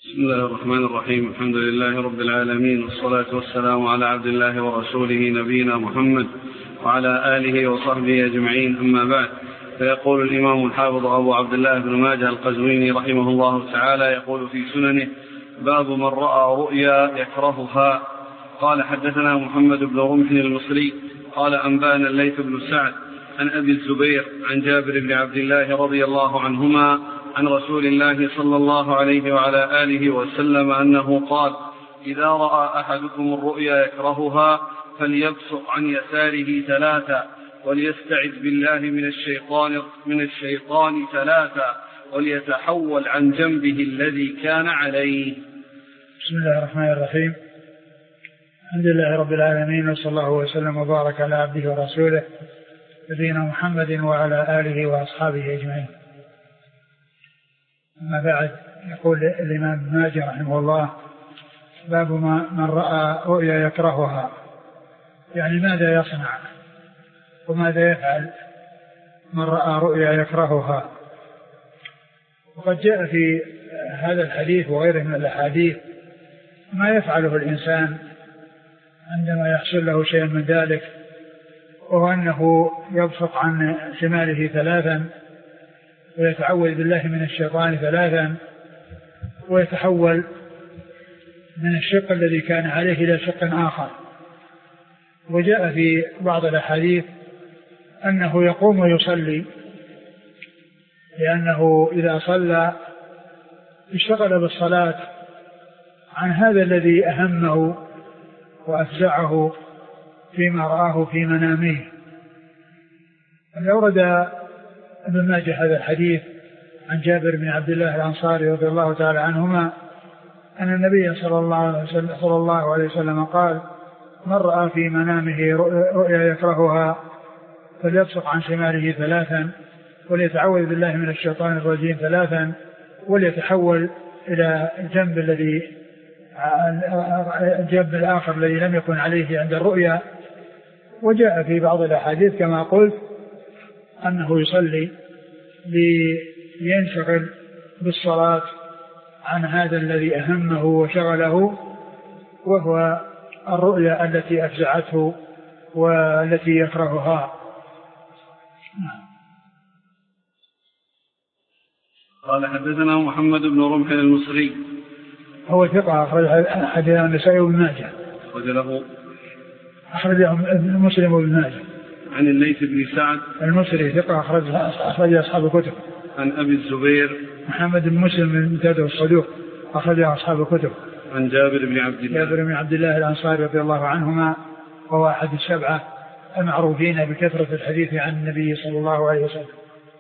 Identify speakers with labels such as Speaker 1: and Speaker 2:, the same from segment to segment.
Speaker 1: بسم الله الرحمن الرحيم. الحمد لله رب العالمين، والصلاة والسلام على عبد الله ورسوله نبينا محمد وعلى آله وصحبه أجمعين، أما بعد. فيقول الإمام الحافظ أبو عبد الله بن ماجه القزويني رحمه الله تعالى يقول في سننه: باب من رأى رؤيا يكرهها. قال: حدثنا محمد بن رمح المصري قال: أنبانا الليث بن سعد عن أبي الزبير عن جابر بن عبد الله رضي الله عنهما عن رسول الله صلى الله عليه وعلى آله وسلم أنه قال: إذا رأى أحدكم الرؤيا يكرهها فليبصق عن يساره ثلاثا وليستعذ بالله من الشيطان ثلاثا وليتحول عن جنبه الذي كان عليه.
Speaker 2: بسم الله الرحمن الرحيم. الحمد لله رب العالمين، وصلى الله وسلم وبارك على عبده ورسوله نبينا محمد وعلى آله وأصحابه أجمعين. أما بعد، يقول الإمام ابن ماجه رحمه الله: باب من رأى رؤيا يكرهها، يعني ماذا يصنع وماذا يفعل من رأى رؤيا يكرهها. وقد جاء في هذا الحديث وغيره من الأحاديث ما يفعله الإنسان عندما يحصل له شيء من ذلك، وهو أنه يبصق عن شماله ثلاثا ويتعوذ بالله من الشيطان ثلاثا ويتحول من الشق الذي كان عليه إلى شق آخر. وجاء في بعض الأحاديث أنه يقوم ويصلي، لأنه إذا صلى اشتغل بالصلاة عن هذا الذي أهمه وأفزعه فيما رآه في منامه. أورد ابن ماجه هذا الحديث عن جابر بن عبد الله الأنصاري رضي الله تعالى عنهما أن النبي صلى الله عليه وسلم قال: من رأى في منامه رؤيا يكرهها فليبصق عن شماله ثلاثا وليتعوذ بالله من الشيطان الرجيم ثلاثا وليتحول إلى الجنب الآخر الذي لم يكن عليه عند الرؤيا. وجاء في بعض الأحاديث كما قلت أنه يصلي لينشغل بالصلاة عن هذا الذي أهمه وشغله، وهو الرؤيا التي أفزعته والتي يكرهها.
Speaker 1: قال: حدثنا محمد بن رمح المصري،
Speaker 2: هو ثقة، أخرج حديث النسائي وابن ماجه، أخرجه مسلم وابن ماجه.
Speaker 1: عن الليث بن سعد
Speaker 2: المصري ثقة، أخرج أصحاب الكتب.
Speaker 1: عن أبي الزبير
Speaker 2: محمد بن مسلم بن تادر الصدوق، أخرج أصحاب الكتب.
Speaker 1: عن جابر بن عبد الله
Speaker 2: الأنصاري رضي الله عنهما، وهو أحد السبعة المعروفين بكثرة الحديث عن النبي صلى الله عليه وسلم.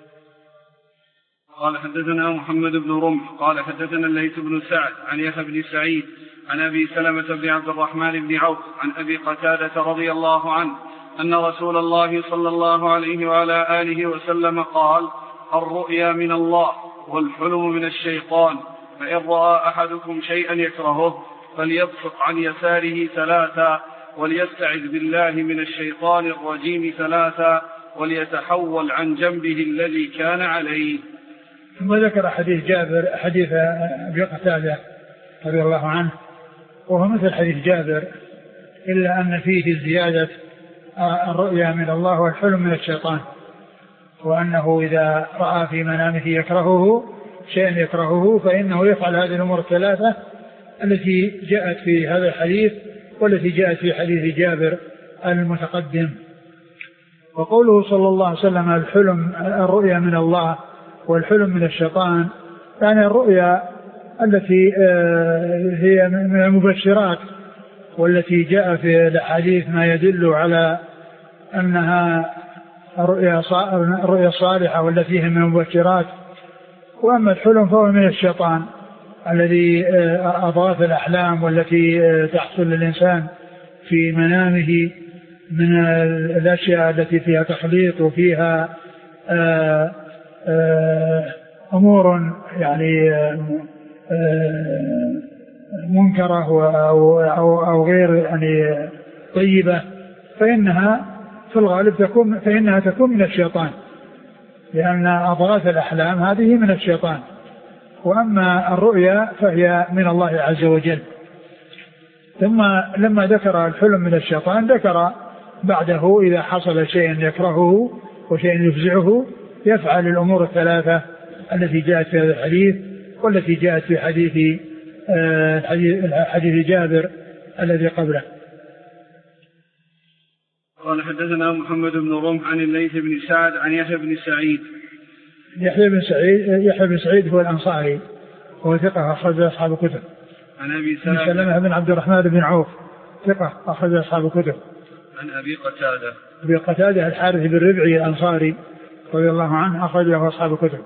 Speaker 1: قال: حدثنا محمد بن رمح قال: حدثنا الليث بن سعد عن يحيى بن سعيد عن أبي سلمة بن عبد الرحمن بن عوف عن أبي قتادة رضي الله عنه أن رسول الله صلى الله عليه وعلى آله وسلم قال: الرؤيا من الله والحلم من الشيطان، فإن رأى أحدكم شيئا يكرهه فليبصق عن يساره ثلاثا وليستعذ بالله من الشيطان الرجيم ثلاثا وليتحول عن جنبه الذي كان عليه.
Speaker 2: ثم ذكر حديث جابر، حديث أبي قتادة رضي الله عنه، وهو مثل حديث جابر إلا أن فيه زيادة: الرؤيا من الله والحلم من الشيطان، وأنه إذا رأى في منامه يكرهه شيئا يكرهه فإنه يفعل هذه الأمور الثلاثة التي جاءت في هذا الحديث والتي جاءت في حديث جابر المتقدم. وقوله صلى الله عليه وسلم: الرؤيا من الله والحلم من الشيطان، يعني الرؤيا التي هي من المبشرات والتي جاء في الحديث ما يدل على أنها الرؤيا الصالحة والتي هي من المبشرات. وأما الحلم فهو من الشيطان الذي أضغاث الأحلام والتي تحصل للإنسان في منامه من الأشياء التي فيها تخليط وفيها أمور يعني منكرة أو غير يعني طيبة، فإنها في الغالب تكون من الشيطان، لأن أضغاث الأحلام هذه من الشيطان. وأما الرؤيا فهي من الله عز وجل. ثم لما ذكر الحلم من الشيطان ذكر بعده إذا حصل شيء يكرهه وشيء يفزعه يفعل الأمور الثلاثة التي جاءت في هذا الحديث والتي جاءت في حديث جابر الذي قبله.
Speaker 1: قال حدثنا محمد بن رمح عن الليث بن سعد عن يحيى بن سعيد.
Speaker 2: يحيى بن سعيد هو الأنصاري هو ثقة أخرج أصحاب الكتب.
Speaker 1: عن أبي
Speaker 2: سلمة بن عبد الرحمن بن عوف ثقة أخرج أصحاب الكتب.
Speaker 1: عن أبي
Speaker 2: قتادة الحارث بن ربعي الأنصاري رضي الله عنه أخرج له أصحاب الكتب.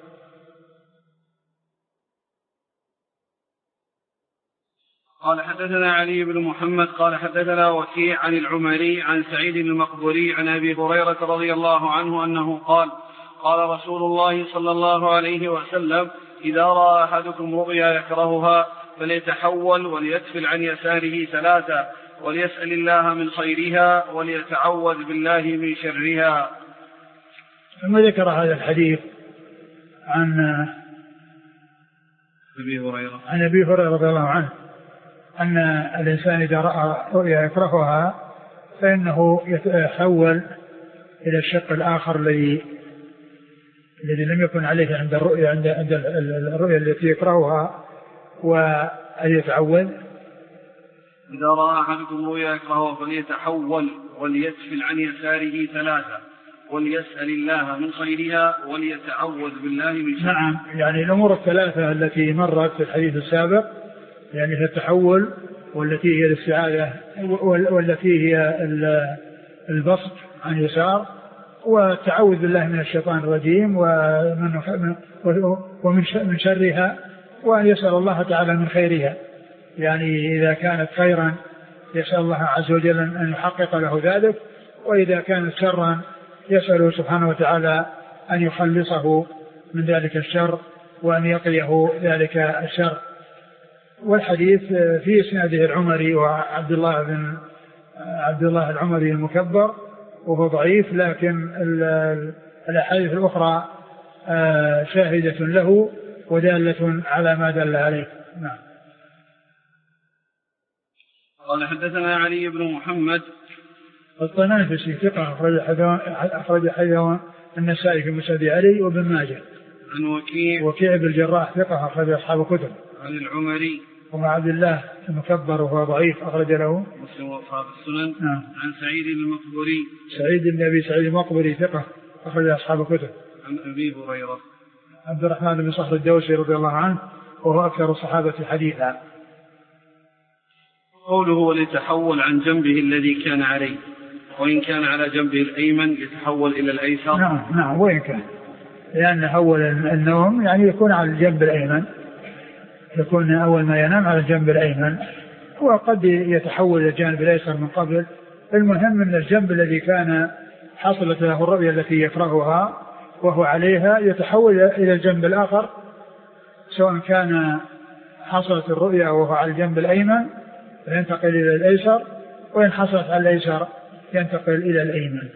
Speaker 1: قال حدثنا علي بن محمد قال حدثنا وكيع عن العمري عن سعيد المقبري عن أبي هريرة رضي الله عنه أنه قال قال رسول الله صلى الله عليه وسلم إذا رأى أحدكم رؤيا يكرهها فليتحول وليتفل عن يساره ثلاثة وليسأل الله من خيرها وليتعوذ بالله من شرها.
Speaker 2: ثم ذكر هذا الحديث عن أبي هريرة رضي الله عنه أن الإنسان إذا رأى رؤيا يكرهها فإنه يتحول إلى الشق الآخر الذي لم يكن عليه عند الرؤيا التي يكرهها وأن يتعوذ.
Speaker 1: إذا رأى أحدكم رؤيا يكرهها فليتحول وليتفل عن يساره ثلاثة وليسأل الله من خيرها وليتعوذ بالله من شرها.
Speaker 2: نعم يعني الأمور الثلاثة التي مرت في الحديث السابق يعني التحول والتي هي الاستعاذة والتي هي البسط عن يسار والتعوذ بالله من الشيطان الرجيم ومن شرها وأن يسأل الله تعالى من خيرها. يعني إذا كانت خيرا يسأل الله عز وجل أن يحقق له ذلك وإذا كانت شرا يسأله سبحانه وتعالى أن يخلصه من ذلك الشر وأن يقيه ذلك الشر. والحديث في إسناده العمري وعبد الله العمري المكبر وهو ضعيف لكن الأحاديث الأخرى شاهدة له ودالة على ما دل عليه. نعم.
Speaker 1: قال حدثنا علي بن محمد
Speaker 2: الطنافسي ثقة أخرج حديثه النسائي في مسند علي وابن ماجه.
Speaker 1: عن
Speaker 2: وكيع بن الجراح ثقة أخرج أصحاب الكتب.
Speaker 1: عن العمري
Speaker 2: وهو عبد الله المكبر وهو ضعيف أخرج له
Speaker 1: مسلم وأصحاب السنن.
Speaker 2: نعم.
Speaker 1: عن سعيد المقبري
Speaker 2: سعيد بن أبي سعيد المقبري ثقة أخرج أصحاب الكتب.
Speaker 1: عن أبي هريرة
Speaker 2: عبد الرحمن بن صخر الدوسي رضي الله عنه وهو أكثر الصحابة حديثا.
Speaker 1: قوله وليتحول عن جنبه الذي كان عليه وإن كان على جنبه الأيمن يتحول إلى الأيسر.
Speaker 2: نعم وإن كان لأن أول النوم يعني يكون على الجنب الأيمن يكون أول ما ينام على الجنب الأيمن وقد يتحول إلى الجانب الأيسر من قبل. المهم أن الجنب الذي كان حصلت له الرؤية التي يكرهها وهو عليها يتحول إلى الجنب الآخر سواء كان حصلت الرؤية وهو على الجنب الأيمن فينتقل إلى الأيسر وإن حصلت على الأيسر ينتقل إلى الأيمن.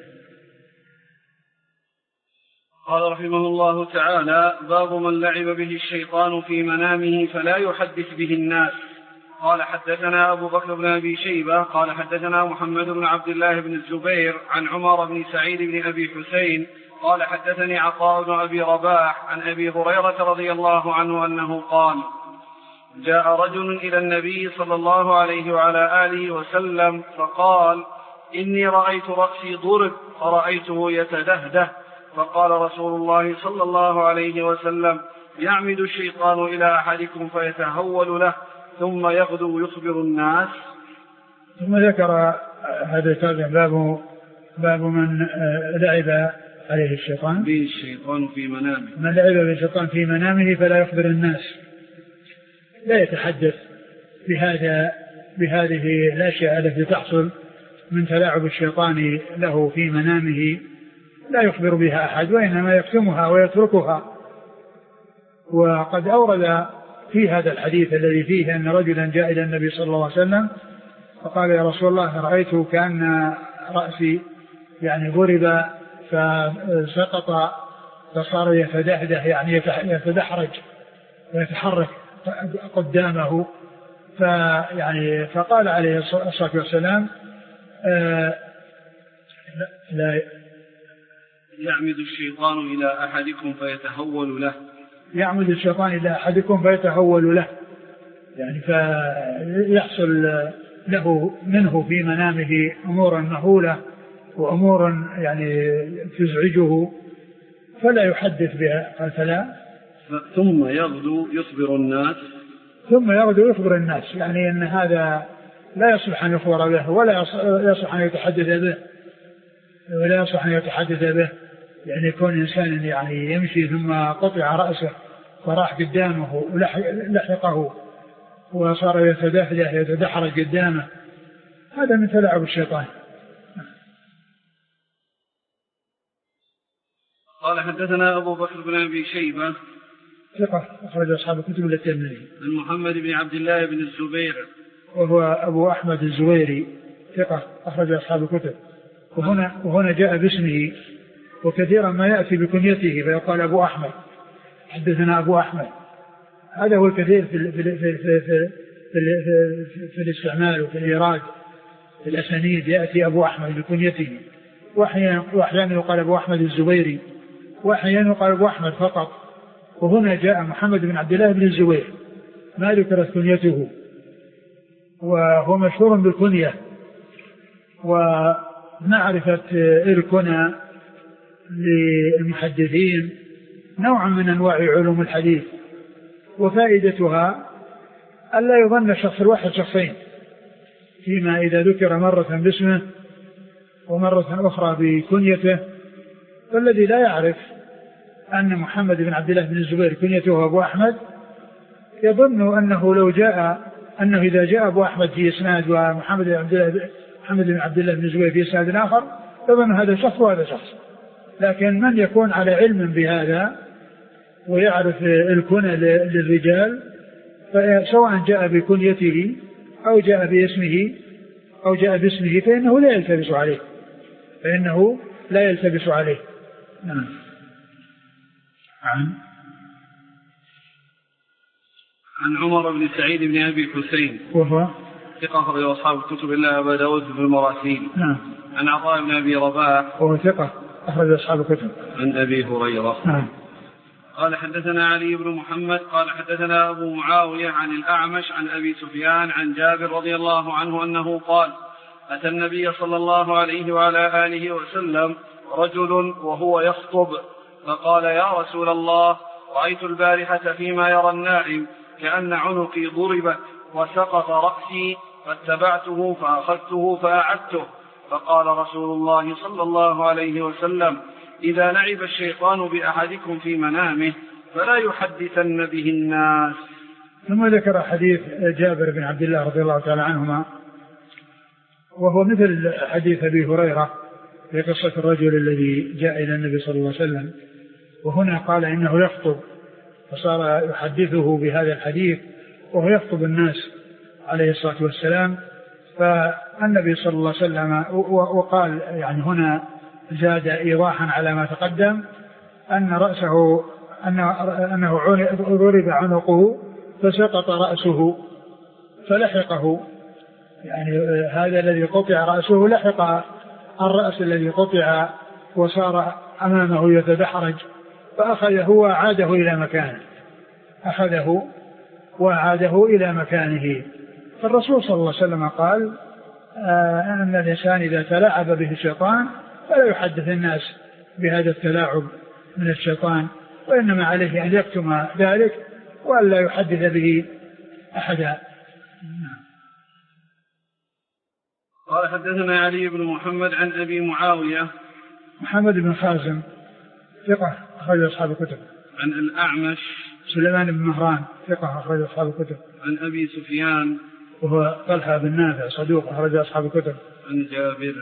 Speaker 1: قال رحمه الله تعالى باب من لعب به الشيطان في منامه فلا يحدث به الناس. قال حدثنا أبو بكر بن أبي شيبة قال حدثنا محمد بن عبد الله بن الزبير عن عمر بن سعيد بن أبي حسين قال حدثني عطاء بن أبي رباح عن أبي هريرة رضي الله عنه أنه قال جاء رجل إلى النبي صلى الله عليه وعلى آله وسلم فقال إني رأيت رأسي ضرب فرأيته يتدهده فقال رسول الله صلى الله عليه وسلم يعمد الشيطان إلى أحدكم فيتهول له ثم يغدو يخبر الناس.
Speaker 2: ثم ذكر هذا الترجمة باب من لعب عليه الشيطان
Speaker 1: به الشيطان في منامه.
Speaker 2: من لعب به الشيطان في منامه فلا يخبر الناس لا يتحدث بهذه الأشياء التي تحصل من تلاعب الشيطان له في منامه لا يخبر بها أحد وإنما يكتمها ويتركها. وقد أورد في هذا الحديث الذي فيه أن رجلا جاء إلى النبي صلى الله عليه وسلم فقال يا رسول الله رأيت كأن رأسي يعني ضرب فسقط فصار يتدحدح يعني يتدحرج ويتحرك قدامه. فقال عليه الصلاة والسلام
Speaker 1: لا يعمد الشيطان إلى أحدكم فيتهول له.
Speaker 2: يعمد الشيطان إلى أحدكم فيتهول له، يعني فيحصل له منه في منامه أمور مهولة وأمور يعني تزعجه فلا يحدث بها. قال فلا
Speaker 1: ثم يغدو يخبر
Speaker 2: الناس يعني أن هذا لا يصلح أن يخبر به ولا يصلح أن يتحدث به يعني يكون إنسان يعني يمشي ثم قطع رأسه وراح قدامه ولحقه وصار يتدحرج قدامه، هذا من تلاعب الشيطان.
Speaker 1: قال حدثنا أبو بكر بن أبي شيبة
Speaker 2: ثقة أخرج أصحاب الكتب الترمذي.
Speaker 1: عن محمد بن عبد الله بن الزبير
Speaker 2: وهو أبو أحمد الزبيري ثقة أخرج أصحاب الكتب. وهنا جاء باسمه، وكثيرا ما يأتي بكنيته فيقال أبو أحمد، حدثنا أبو أحمد. هذا هو الكثير في الاستعمال وفي الإيراد في الأسانيد، يأتي أبو أحمد بكنيته، وأحيانا يقال أبو أحمد الزبيري، وأحيانا يقال أبو أحمد فقط. وهنا جاء محمد بن عبد الله بن الزبير ما ذكرت كنيته، وهو مشهور بالكنية. ومعرفة الكنى للمحدثين نوع من أنواع علوم الحديث، وفائدتها ألا يظن الشخص الواحد شخصين، فيما إذا ذكر مرة باسمه ومرة أخرى بكنيته، فالذي لا يعرف أن محمد بن عبد الله بن الزبير كنيته أبو أحمد يظن أنه إذا جاء أبو أحمد في إسناد ومحمد بن عبد الله بن الزبير في إسناد آخر يظن هذا شخص وهذا شخص. لكن من يكون على علم بهذا ويعرف الكنى للرجال، سواء جاء بكنيته أو جاء باسمه فإنه لا يلتبس عليه. نعم.
Speaker 1: عن عمر بن سعيد بن أبي حسين
Speaker 2: وهو
Speaker 1: ثقة أخرج أصحاب الكتب إلا أبا داود في المراسيل.
Speaker 2: نعم.
Speaker 1: عن عطاء بن أبي رباح
Speaker 2: وهو ثقة أخرج أصحاب الكتب.
Speaker 1: عن أبي هريرة.
Speaker 2: نعم.
Speaker 1: قال حدثنا علي بن محمد قال حدثنا أبو معاوية عن الأعمش عن أبي سفيان عن جابر رضي الله عنه أنه قال: أتى النبي صلى الله عليه وعلى آله وسلم رجل وهو يخطب فقال: يا رسول الله، رأيت البارحة فيما يرى النائم كأن عنقي ضربت وسقط رأسي فاتبعته فأخذته فأعدته. فقال رسول الله صلى الله عليه وسلم: إذا لعب الشيطان بأحدكم في منامه فلا يحدثن به الناس.
Speaker 2: ثم ذكر حديث جابر بن عبد الله رضي الله تعالى عنهما، وهو مثل حديث أبي هريرة في قصة الرجل الذي جاء إلى النبي صلى الله عليه وسلم، وهنا قال إنه يخطب فصار يحدثه بهذا الحديث وهو يخطب الناس عليه الصلاة والسلام. فالنبي صلى الله عليه وسلم وقال يعني هنا زاد إيضاحا على ما تقدم أن رأسه أنه ضرب عنقه فسقط رأسه فلحقه، يعني هذا الذي قطع رأسه لحق الرأس الذي قطع وصار أمامه يتدحرج، فأخذه وأعاده إلى مكانه. فالرسول صلى الله عليه وسلم قال أن الإنسان إذا تلاعب به الشيطان فلا يحدث الناس بهذا التلاعب من الشيطان، وإنما عليه أن يكتم ذلك وأن لا يحدث به أحدا.
Speaker 1: قال حدثنا علي بن محمد عن أبي معاوية
Speaker 2: محمد بن خازم ثقة أخرج أصحاب الكتب.
Speaker 1: عن الأعمش
Speaker 2: سليمان بن مهران ثقة أخرج أصحاب الكتب.
Speaker 1: عن أبي سفيان
Speaker 2: وهو طلحة بن نافع صدوق أخرج أصحاب الكتب.
Speaker 1: عن جابر.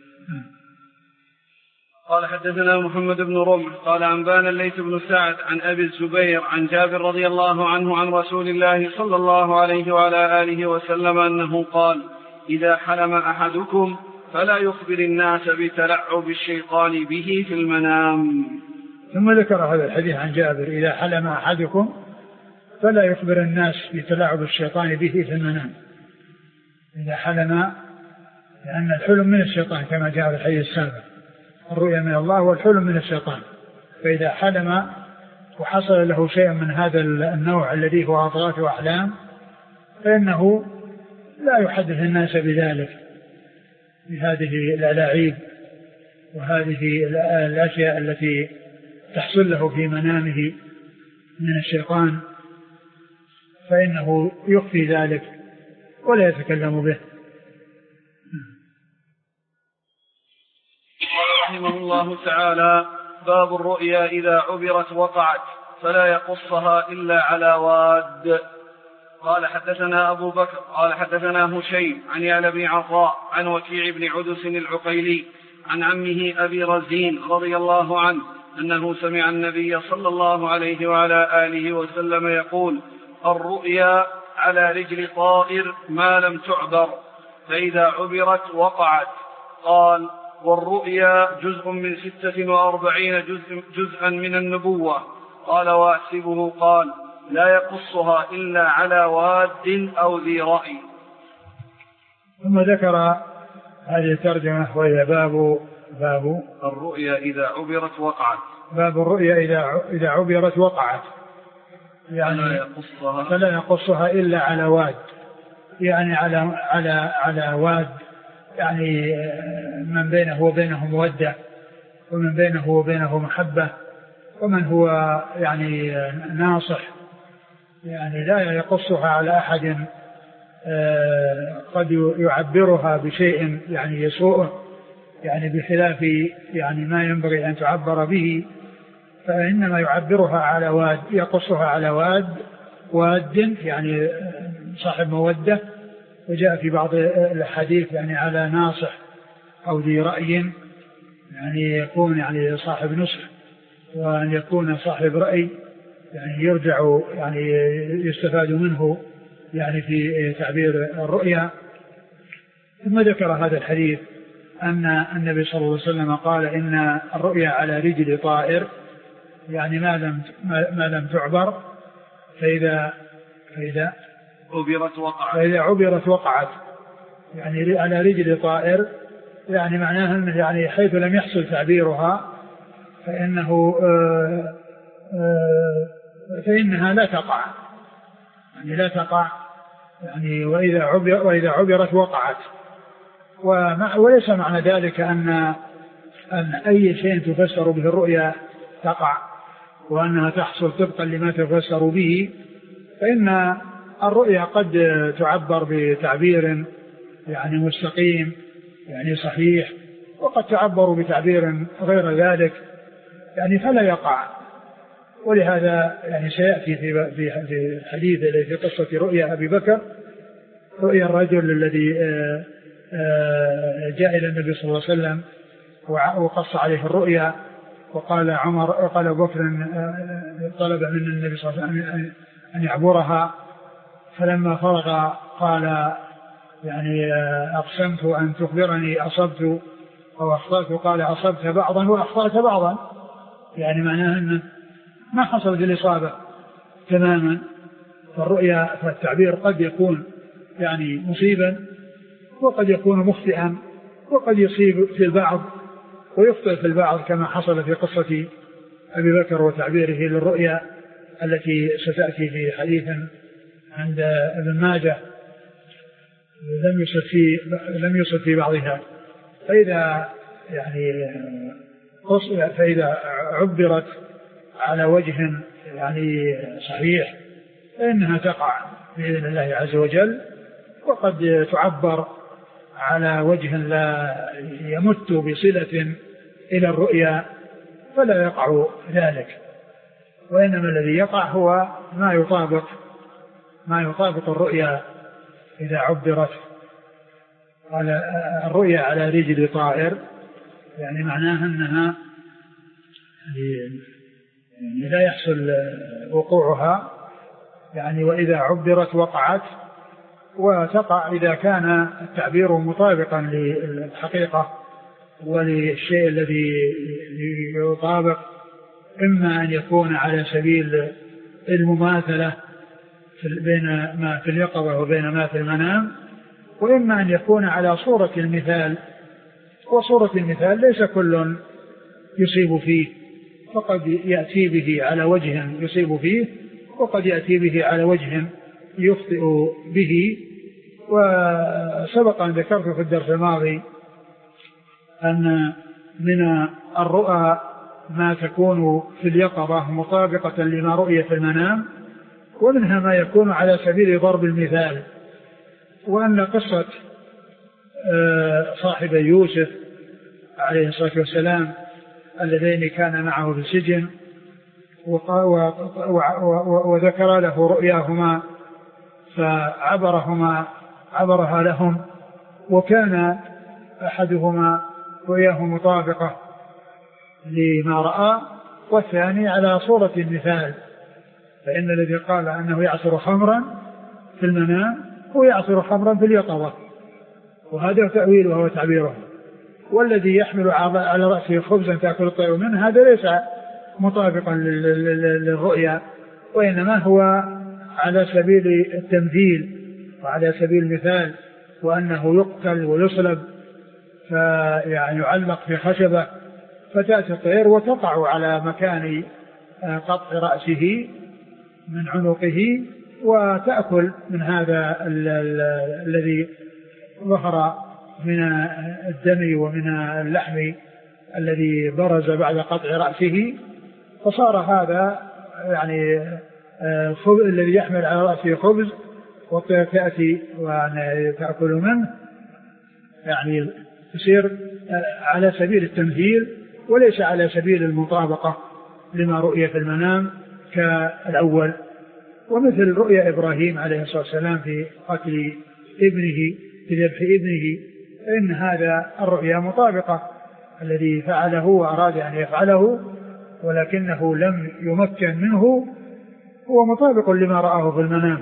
Speaker 1: قال حدثنا محمد بن رمح قال أنبانا الليث بن سعد عن أبي الزبير عن جابر رضي الله عنه عن رسول الله صلى الله عليه وعلى آله وسلم أنه قال: إذا حلم أحدكم فلا يخبر الناس بتلعب الشيطان به في المنام.
Speaker 2: ثم ذكر هذا الحديث عن جابر: إذا حلم أحدكم فلا يخبر الناس بتلاعب الشيطان به في المنام إذا حلم، لأن الحلم من الشيطان كما جاء في الحديث السابق، الرؤيا من الله والحلم من الشيطان. فإذا حلم وحصل له شيء من هذا النوع الذي هو أضغاث وأحلام فإنه لا يحدث الناس بذلك، بهذه الألاعيب وهذه الأشياء التي تحصل له في منامه من الشيطان، فإنه يخفي ذلك ولا يتكلم به.
Speaker 1: قال رحمه الله تعالى: باب الرؤيا إذا عبرت وقعت فلا يقصها إلا على واد. قال حدثنا أبو بكر قال حدثنا هشيم عن يعلى عطاء عن وكيع بن عدس العقيلي عن عمه أبي رزين رضي الله عنه أنه سمع النبي صلى الله عليه وعلى آله وسلم يقول: الرؤيا على رجل طائر ما لم تعبر، فإذا عبرت وقعت. قال: والرؤيا جزء من 46 جزءا من النبوة. قال: وأحسبه قال: لا يقصها إلا على واد أو ذي رأي.
Speaker 2: ثم ذكر هذه الترجمة وهي باب
Speaker 1: الرؤيا إذا عبرت وقعت.
Speaker 2: باب الرؤيا إذا عبرت وقعت، يعني فلا يقصها إلا على واد، يعني على واد، يعني من بينه وبينه مودة، ومن بينه وبينه محبة، ومن هو يعني ناصح، يعني لا يقصها على أحد قد يعبرها بشيء يعني يسوءه، يعني بخلاف يعني ما ينبغي أن تعبر به، فإنما يعبرها على واد، يقصها على واد يعني صاحب مودة. وجاء في بعض الحديث يعني على ناصح أو ذي رأي، يعني يكون يعني صاحب نصح، وأن يكون صاحب رأي يعني يرجع يعني يستفاد منه يعني في تعبير الرؤيا. ثم ذكر هذا الحديث أن النبي صلى الله عليه وسلم قال: إن الرؤيا على رجل طائر، يعني ما لم تعبر، فإذا عبرت وقعت، يعني على رجل طائر، يعني معناها أنه يعني حيث لم يحصل تعبيرها فإنها لا تقع، يعني لا تقع، يعني وإذا عبرت وقعت. وليس معنى ذلك أن أي شيء تفسر به الرؤيا تقع وأنها تحصل طبقا لما تفسر به، فإن الرؤيا قد تعبر بتعبير يعني مستقيم يعني صحيح، وقد تعبر بتعبير غير ذلك يعني فلا يقع. ولهذا يعني سيأتي في الحديث في قصة رؤيا أبي بكر، رؤيا الرجل الذي جاء إلى النبي صلى الله عليه وسلم وقص عليه الرؤيا، وقال أبو بكر طلب من النبي صلى الله عليه وسلم أن يعبرها، فلما فرغ قال: يعني أقسمت أن تخبرني أصبت أو أخطأت، قال: أصبت بعضا وأخطأت بعضا، يعني معناه أنه ما حصلت الإصابة تماما. فالرؤيا فالتعبير قد يكون يعني مصيبا، وقد يكون مخطئا، وقد يصيب في البعض ويخطئ في البعض، كما حصل في قصة أبي بكر وتعبيره للرؤيا التي ستأتي في حديث عند ابن ماجه لم يصب في بعضها. فإذا عبرت على وجه يعني صحيح فإنها تقع بإذن الله عز وجل، وقد تعبر على وجه لا يمت بصلة إلى الرؤيا فلا يقع ذلك، وإنما الذي يقع هو ما يطابق الرؤيا إذا عبرت. قال: الرؤيا على رجل طائر، يعني معناها أنها يعني لا يحصل وقوعها، يعني وإذا عبرت وقعت، وتقع إذا كان التعبير مطابقا للحقيقة وللشيء الذي يطابق، إما أن يكون على سبيل المماثلة بين ما في اليقظة وبين ما في المنام، وإما أن يكون على صورة المثال، وصورة المثال ليس كل يصيب فيه، فقد يأتي به على وجه يصيب فيه، وقد يأتي به على وجه يخطئ به. وسبق أن ذكرت في الدرس الماضي أن من الرؤى ما تكون في اليقظة مطابقة لما رؤي في المنام، ومنها ما يكون على سبيل ضرب المثال. وأن قصة صاحب يوسف عليه الصلاة والسلام اللذين كان معه في السجن وذكر له رؤياهما فعبرها لهم، وكان أحدهما رؤياه مطابقة لما رأى، والثاني على صورة المثال. فإن الذي قال أنه يعصر خمرا في المنام هو يعصر خمرا في اليقظة، وهذا تأويله وهو تعبيره. والذي يحمل على رأسه خبزا تأكل الطير منه هذا ليس مطابقا للرؤيا، وإنما هو على سبيل التمثيل وعلى سبيل المثال، وأنه يقتل ويصلب فيعني يعلق في خشبة فتأتي الطير وتقع على مكان قطع رأسه من عنقه وتأكل من هذا الذي ظهر من الدم ومن اللحم الذي برز بعد قطع رأسه. فصار هذا يعني الذي يحمل على رأسه خبز والطير تأتي وتأكل منه، يعني يصير على سبيل التمثيل وليس على سبيل المطابقة لما رؤي في المنام كالأول. ومثل رؤيا إبراهيم عليه الصلاة والسلام في قتل ابنه، في ذبح ابنه، فإن هذا الرؤيا مطابقة، الذي فعله وأراد أن يفعله ولكنه لم يمكن منه هو مطابق لما رآه في المنام.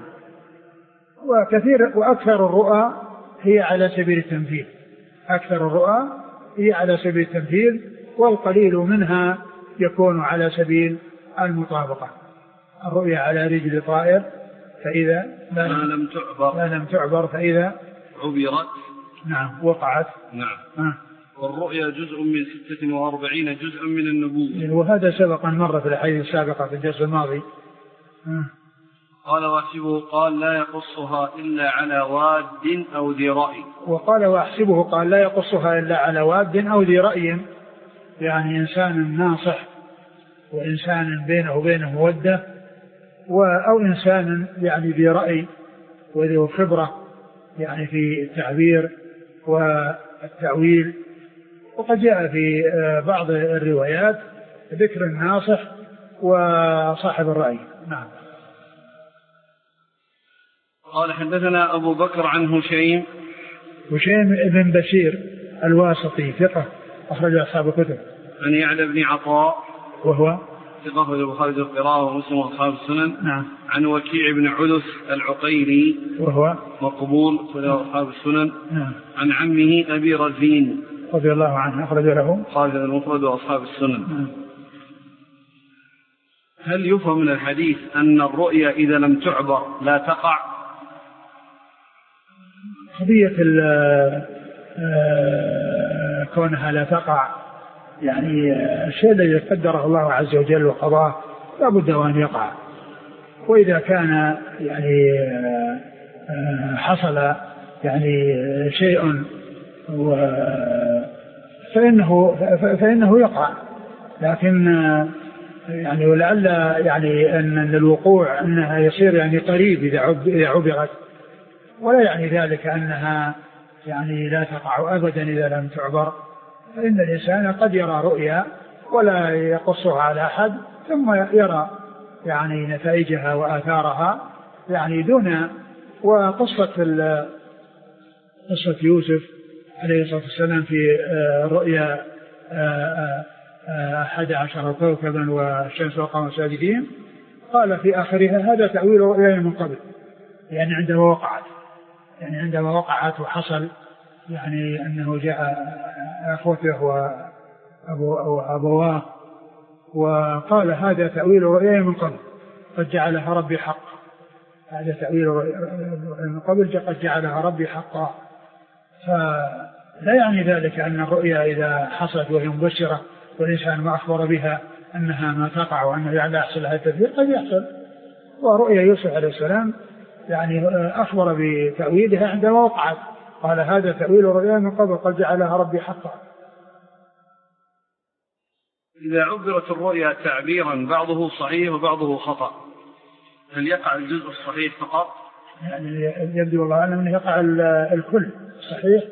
Speaker 2: وأكثر الرؤى هي على سبيل التمثيل، أكثر الرؤى هي على سبيل التمثيل، والقليل منها يكون على سبيل المطابقة. الرؤيا على رجل طائر فإذا
Speaker 1: ما لم تعبر
Speaker 2: فإذا
Speaker 1: عبرت
Speaker 2: نعم وقعت.
Speaker 1: نعم. والرؤيا جزء من 46 جزءا من النبوة،
Speaker 2: وهذا سبق أن مر في الحديث السابقة في الدرس الماضي.
Speaker 1: قال وأحسبه قال لا يقصها إلا على واد أو ذي رأي.
Speaker 2: وقال وأحسبه قال لا يقصها إلا على واد أو ذي رأي، يعني إنسان ناصح وإنسان بينه وبينه مودة، أو إنسان يعني ذي رأي وذي خبرة يعني في التعبير والتأويل. وقد جاء في بعض الروايات ذكر الناصح وصاحب الرأي. نعم.
Speaker 1: قال حدثنا أبو بكر عن هشيم
Speaker 2: بن بشير الواسطي ثقة أخرج أصحاب الكتب.
Speaker 1: عن يعلى بن عطاء
Speaker 2: وهو
Speaker 1: ثقة أخرج البخاري في القراءة ومسلم وأصحاب السنن.
Speaker 2: نعم.
Speaker 1: عن وكيع بن عدس العقيلي وهو مقبول أخرج أصحاب السنن.
Speaker 2: نعم.
Speaker 1: عن عمه أبي رزين
Speaker 2: رضي الله عنه أخرج له
Speaker 1: خالد المفرد وأصحاب السنن.
Speaker 2: نعم.
Speaker 1: هل يفهم من الحديث أن الرؤيا إذا لم تعبر لا تقع؟
Speaker 2: قضية كونها لا تقع يعني الشيء الذي قدره الله عز وجل وقضاه لا بد أن يقع. وإذا كان يعني حصل يعني شيء فإنه يقع، لكن يعني ولعل يعني أن الوقوع أنها يصير يعني قريب إذا عبرت، ولا يعني ذلك أنها يعني لا تقع أبدا إذا لم تعبر. فإن الإنسان قد يرى رؤيا ولا يقصها على أحد ثم يرى يعني نتائجها وآثارها يعني دون. وقصة يوسف عليه الصلاة والسلام في رؤيا 11 كوكبا والشمس والقمر ساجدين، قال في آخرها هذا تأويل رؤيا من قبل، يعني عندما وقعت وحصل يعني أنه جاء أخوته وأبواه وقال هذا تأويل رؤيا من قبل قد جعلها ربي حق. هذا تأويل من قبل قد جعلها ربي حقا. فلا يعني ذلك أن الرؤيا إذا حصلت وهي مبشرة والإنسان ما أخبر بها أنها ما تقع وأنه لا يحصل هذا التدبير، قد يحصل. ورؤيا يوسف عليه السلام يعني أخبر بتأويلها عندما وقعت، قال هذا تأويل رؤيا من قبل قد جعلها ربي حقا.
Speaker 1: إذا عبرت الرؤيا تعبيرا بعضه صحيح وبعضه خطأ، هل يقع الجزء الصحيح فقط؟
Speaker 2: يعني يبدو والله أعلم أنه يقع الكل صحيح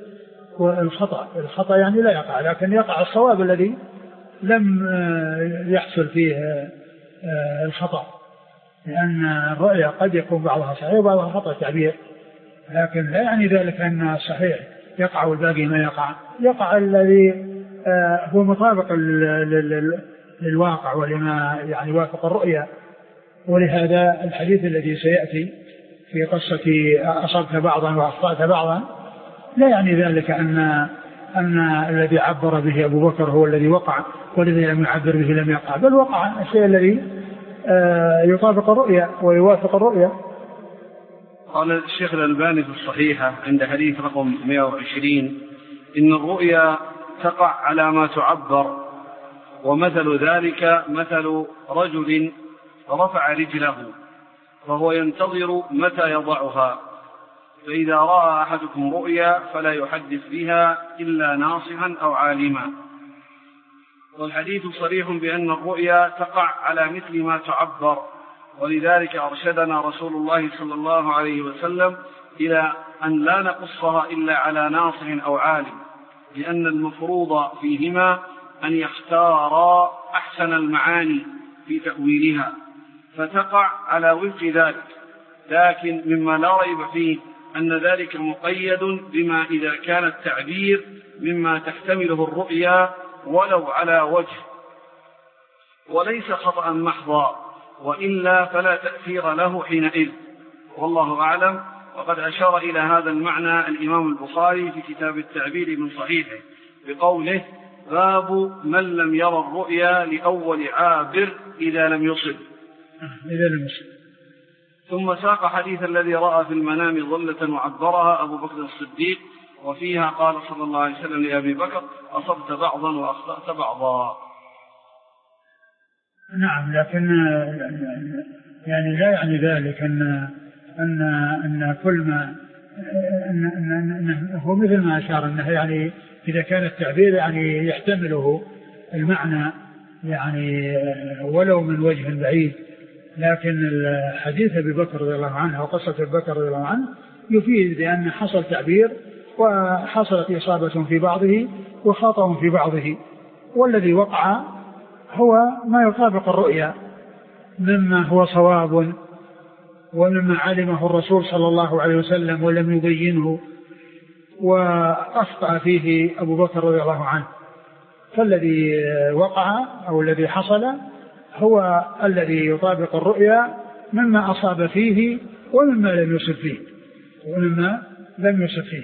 Speaker 2: والخطأ يعني لا يقع، لكن يقع الصواب الذي لم يحصل فيه الخطأ، لأن الرؤيا قد يكون بعضها صحيح وبعضها خطأ تعبير، لكن لا يعني ذلك أن الصحيح يقع والباقي ما يقع الذي هو مطابق للواقع ولما يعني وافق الرؤيا. ولهذا الحديث الذي سيأتي في قصة أصبت بعضا وأخطأت بعضا لا يعني ذلك أن الذي عبر به أبو بكر هو الذي وقع والذي لم يعبر به لم يقع، بل وقع الشيء الذي يطابق الرؤيا ويوافق الرؤيا.
Speaker 1: قال الشيخ الألباني في الصحيحة عند حديث رقم 120 إن الرؤيا تقع على ما تعبر، ومثل ذلك مثل رجل رفع رجله فهو ينتظر متى يضعها، فإذا رأى أحدكم رؤيا فلا يحدث بها إلا ناصحا أو عالما. والحديث صريح بأن الرؤيا تقع على مثل ما تعبر، ولذلك أرشدنا رسول الله صلى الله عليه وسلم إلى أن لا نقصها إلا على ناصح أو عالم، لأن المفروض فيهما أن يختار أحسن المعاني في تأويلها، فتقع على وفق ذلك. لكن مما لا ريب فيه أن ذلك مقيد بما إذا كان التعبير مما تحتمله الرؤيا ولو على وجه، وليس خطأ محضا، وإلا فلا تأثير له حينئذ، والله أعلم. وقد أشار إلى هذا المعنى الإمام البخاري في كتاب التعبير من صحيحه بقوله باب من لم يرى الرؤيا لأول عابر إذا لم يصب. ثم ساق حديث الذي رأى في المنام ظلة وعبرها أبو بكر الصديق، وفيها قال صلى الله عليه وسلم لأبي بكر أصبت بعضا وأخطأت بعضا.
Speaker 2: نعم، لكن يعني لا يعني ذلك أن كل ما هو مثل ما أشار أنه يعني إذا كان التعبير يعني يحتمله المعنى يعني ولو من وجه بعيد، لكن الحديث أبي بكر رضي الله عنه وقصة أبي بكر رضي الله عنه يفيد بأن حصل تعبير وحصلت إصابة في بعضه وخطأ في بعضه، والذي وقع هو ما يطابق الرؤيا مما هو صواب ومما علمه الرسول صلى الله عليه وسلم ولم يبينه وأخطأ فيه أبو بكر رضي الله عنه. فالذي وقع أو الذي حصل هو الذي يطابق الرؤيا مما أصاب فيه ومما لم يصب فيه.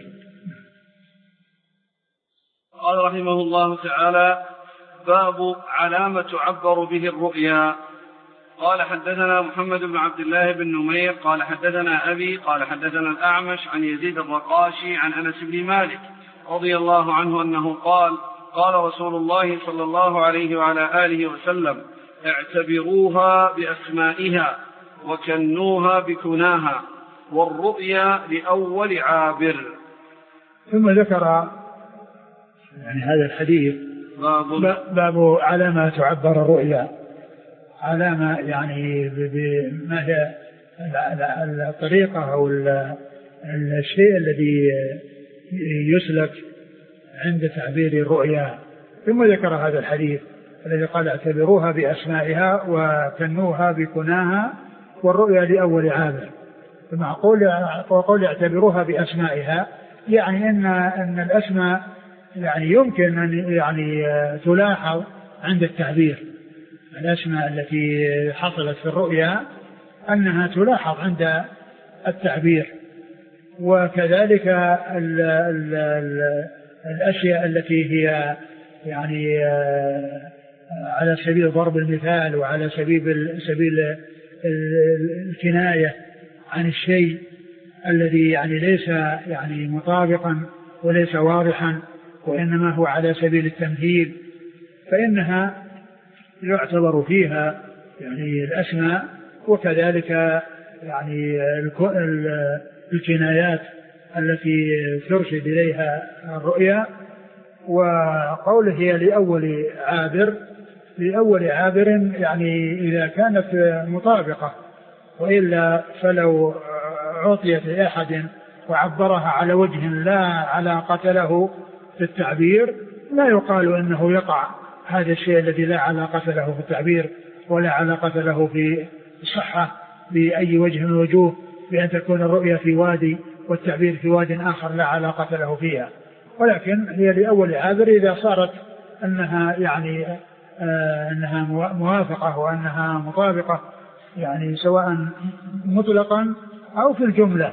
Speaker 1: قال رحمه الله تعالى باب علامة تعبر به الرؤيا. قال حدثنا محمد بن عبد الله بن نمير قال حدثنا أبي قال حدثنا الأعمش عن يزيد الرقاشي عن أنس بن مالك رضي الله عنه أنه قال قال رسول الله صلى الله عليه وعلى آله وسلم اعتبروها بأسمائها وكنوها بكناها والرؤيا لأول عابر.
Speaker 2: ثم ذكر يعني هذا الحديث باب علامة تعبر الرؤيا، علامة يعني بما هي الطريقة أو الشيء الذي يسلك عند تعبير الرؤيا. ثم ذكر هذا الحديث الذي قال اعتبروها بأسمائها وكنوها بكناها والرؤيا لأول عابر. وقول اعتبروها بأسمائها يعني أن الأسماء يعني يمكن أن يعني تلاحظ عند التعبير، الأسماء التي حصلت في الرؤيا أنها تلاحظ عند التعبير، وكذلك الأشياء التي هي يعني على سبيل ضرب المثال وعلى سبيل الكناية عن الشيء الذي يعني ليس يعني مطابقا وليس واضحا وإنما هو على سبيل التمثيل، فإنها يعتبر فيها يعني الأسماء، وكذلك يعني الكنايات التي ترشد إليها الرؤيا. وقوله هي لأول عابر يعني إذا كانت مطابقة، وإلا فلو عطيت لأحد وعبرها على وجه لا علاقة له في التعبير لا يقال أنه يقع هذا الشيء الذي لا علاقة له في التعبير ولا علاقة له في الصحة بأي وجه من الوجوه، بأن تكون الرؤيا في وادي والتعبير في واد آخر لا علاقة له فيها. ولكن هي لأول عابر إذا صارت أنها يعني أنها موافقة وأنها مطابقة، يعني سواء مطلقا أو في الجملة،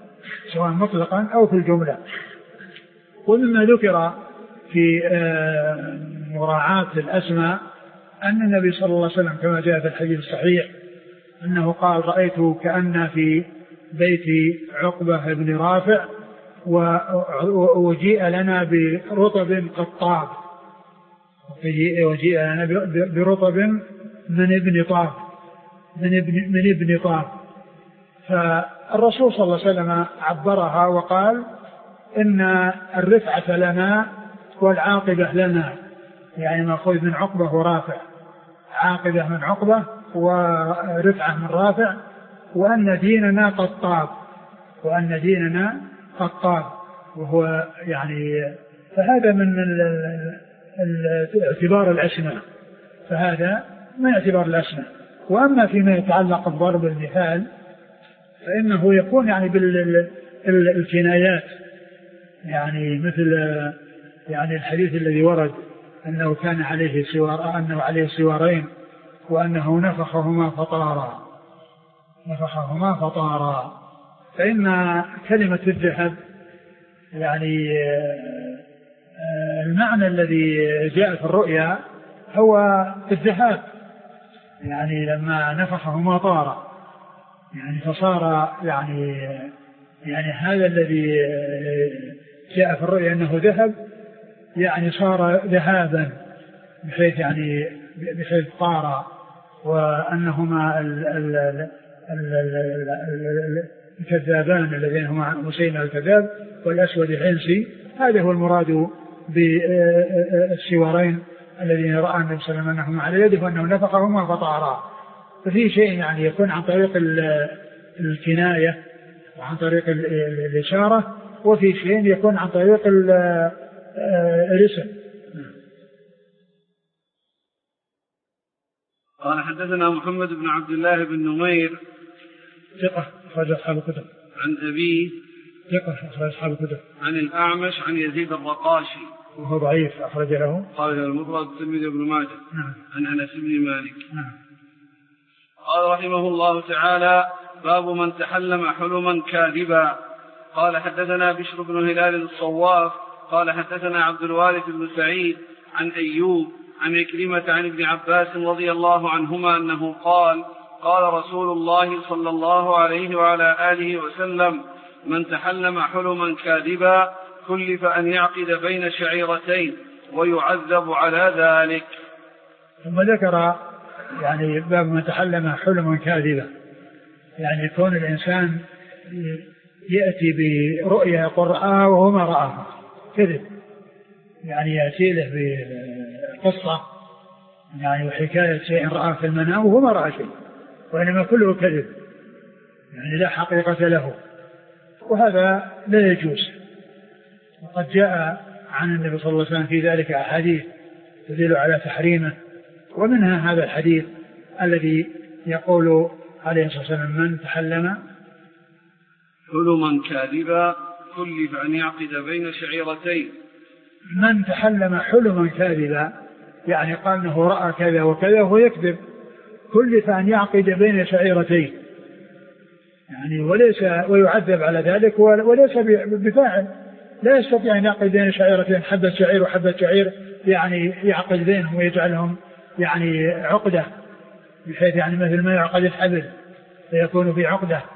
Speaker 2: ومما ذكر في مراعاة الأسماء أن النبي صلى الله عليه وسلم كما جاء في الحديث الصحيح أنه قال: رأيت كأن في بيت عقبة بن رافع وجيء لنا برطب قطاب، وجيء لنا برطب من ابن طاب. فالرسول صلى الله عليه وسلم عبرها وقال: إن الرفعة لنا والعاقبة لنا، يعني مأخوذ من عقبة ورافع، عاقبة من عقبة ورفعة من رافع، وأن ديننا قد طاب، وهو يعني فهذا من اعتبار الأسماء، وأما فيما يتعلق بضرب المثال فإنه يكون يعني بالكنايات، يعني مثل يعني الحديث الذي ورد أنه كان عليه سوارين وأنه نفخهما فطارا، فإن كلمة الذهب يعني المعنى الذي جاء في الرؤيا هو الذهاب، يعني لما نفخهما طارا، يعني فصار يعني هذا الذي جاء في الرؤيا أنه ذهب، يعني صار ذهابا بحيث طار، وأنهما الكذابان الذين هما مسيلمة الكذاب والأسود العنسي، هذا هو المراد بالسوارين الذين رأى النبي صلى الله عليه وسلم أنهما على يده وأنه نفخهما فطارا. ففي شيء يعني يكون عن طريق الكناية وعن طريق الإشارة، وفي شيء يكون عن طريق الاسم.
Speaker 1: قال: حدثنا محمد بن عبد الله بن نمير
Speaker 2: ثقة أخرج أصحاب الكتب.
Speaker 1: عن أبيه
Speaker 2: ثقة أخرج أصحاب الكتب.
Speaker 1: عن الأعمش عن يزيد الرقاشي
Speaker 2: وهو ضعيف أخرج له
Speaker 1: قال المفرد الترمذي بن ماجه.
Speaker 2: نعم.
Speaker 1: عن أنس بن مالك.
Speaker 2: نعم.
Speaker 1: قال رحمه الله تعالى: باب من تحلم حلما كاذبا. قال: حدثنا بشر بن هلال الصواف قال: حدثنا عبد الوارث بن سعيد عن أيوب عن عكرمة عن ابن عباس رضي الله عنهما أنه قال: قال رسول الله صلى الله عليه وعلى آله وسلم: من تحلم حلما كاذبا كلف أن يعقد بين شعيرتين ويعذب على ذلك.
Speaker 2: ثم ذكر يعني باب من تحلم حلما كاذبا، يعني يكون الإنسان يأتي برؤيا يقول رآها وهو ما رآها، كذب، يعني يأتي له بقصة يعني وحكاية شيء رآه في المنام وهو ما رأى شيء، وإنما كله كذب، يعني لا حقيقة له، وهذا لا يجوز. وقد جاء عن النبي صلى الله عليه وسلم في ذلك أحاديث تدل على تحريمه، ومنها هذا الحديث الذي يقول عليه الصلاة والسلام: من تحلم
Speaker 1: حلما كاذبا كلف أن يعقد بين شعيرتين.
Speaker 2: من تحلم حلما كاذبا يعني قال أنه رأى كذا وكذا وهو يكذب، كلف أن يعقد بين شعيرتين، يعني ويعذب على ذلك، وليس بفاعل، لا يستطيع أن يعقد بين شعيرتين، حبة شعير وحبة شعير، يعني يعقد بينهم ويجعلهم يعني عقدة، بحيث يعني مثل ما يعقد الحبل فيكون في عقدة،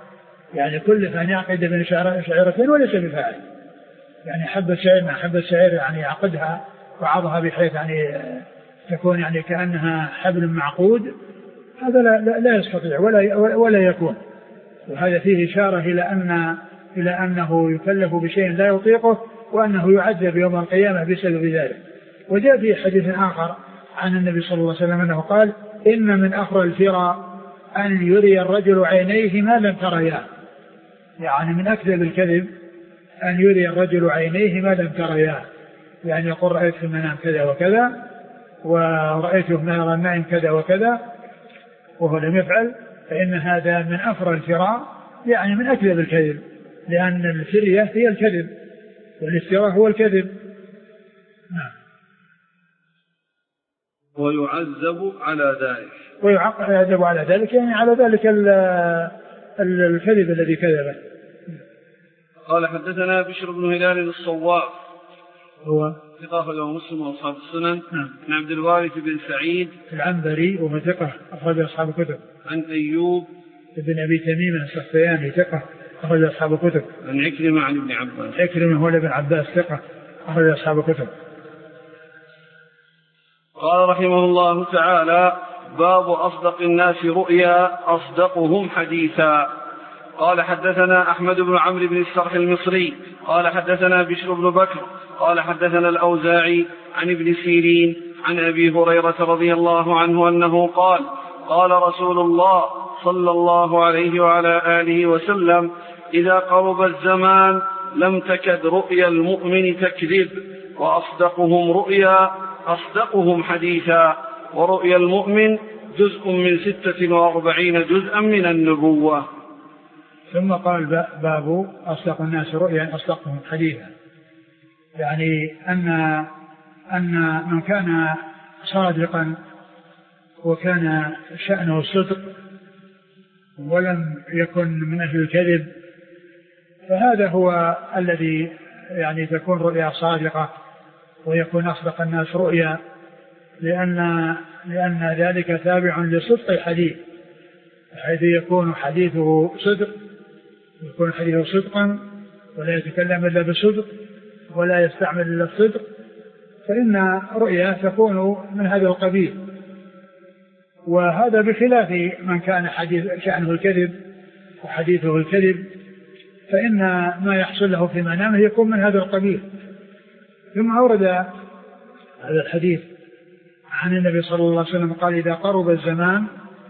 Speaker 2: يعني كل أن يعقد بين شعيرتين وليس بفاعل، يعني حبة شعير مع حبة شعير يعني يعقدها بعضها بحيث يعني تكون يعني كأنها حبل معقود، هذا لا يستطيع ولا يكون. وهذا فيه إشارة إلى أنه يكلف بشيء لا يطيقه وأنه يعذب يوم القيامة بسبب ذلك. وجاء في حديث آخر عن النبي صلى الله عليه وسلم أنه قال: إن من أخر الفرى أن يري الرجل عينيه ما لم ترياه، يعني من أكذب الكذب أن يري الرجل عينيه ما لم ترياه، يعني يقول رأيت في المنام كذا وكذا ورأيته في نهر النائم كذا وكذا وهو لم يفعل، فإن هذا من أفر الفراء، يعني من أكذب الكذب، لأن الفرية هي الكذب والافتراء هو الكذب.
Speaker 1: ويعذب على ذلك،
Speaker 2: ويعذب على ذلك يعني على ذلك الكذب الذي كذبه.
Speaker 1: قال: حدثنا بشر بن هلال الصواف
Speaker 2: هو
Speaker 1: ثقة أخرجه مسلم وأصحاب السنن. عن عبد الوارث بن سعيد
Speaker 2: العنبري وهو ثقة أخرج أصحاب الكتب.
Speaker 1: عن أيوب
Speaker 2: بن أبي تميم السختياني ثقة أخرج أصحاب الكتب.
Speaker 1: عن عكرمة عن ابن عباس،
Speaker 2: عكرمة هو ابن عباس ثقة أخرج أصحاب الكتب.
Speaker 1: قال رحمه الله تعالى: باب أصدق الناس رؤيا أصدقهم حديثا. قال: حدثنا أحمد بن عمرو بن السرح المصري قال: حدثنا بشر بن بكر قال: حدثنا الأوزاعي عن ابن سيرين عن أبي هريرة رضي الله عنه أنه قال: قال رسول الله صلى الله عليه وعلى آله وسلم: إذا قرب الزمان لم تكد رؤيا المؤمن تكذب، وأصدقهم رؤيا أصدقهم حديثا، ورؤيا المؤمن جزء من 46 جزءا من النبوة.
Speaker 2: ثم قال: باب أصدق الناس رؤيا أصدقهم حديثا، يعني أن من كان صادقا وكان شأنه الصدق ولم يكن من أهل الكذب، فهذا هو الذي يعني تكون رؤيا صادقة ويكون أصدق الناس رؤيا، لأن ذلك تابع لصدق الحديث، حيث يكون حديثه صدق، يكون حديثه صدقا ولا يتكلم إلا بصدق ولا يستعمل إلا الصدق، فإن رؤيا تكون من هذا القبيل. وهذا بخلاف من كان شأنه الكذب وحديثه الكذب، فإن ما يحصل له في منامه يكون من هذا القبيل. ثم أورد هذا الحديث عن النبي صلى الله عليه وسلم قال: إذا قرب الزمان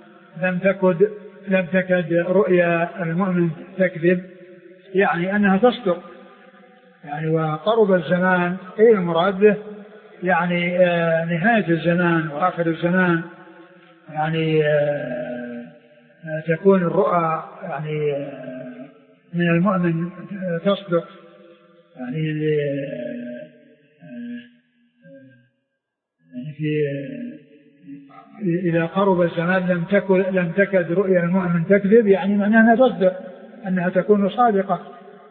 Speaker 2: لم تكد رؤيا المؤمن تكذب، يعني أنها تصدق. يعني وقرب الزمان أي المراد به يعني نهاية الزمان وآخر الزمان، يعني تكون الرؤى يعني من المؤمن تصدق، يعني إذا قرب الزمان لم تكد رؤيا المؤمن تكذب، يعني معناها أنها تصدق، أنها تكون صادقة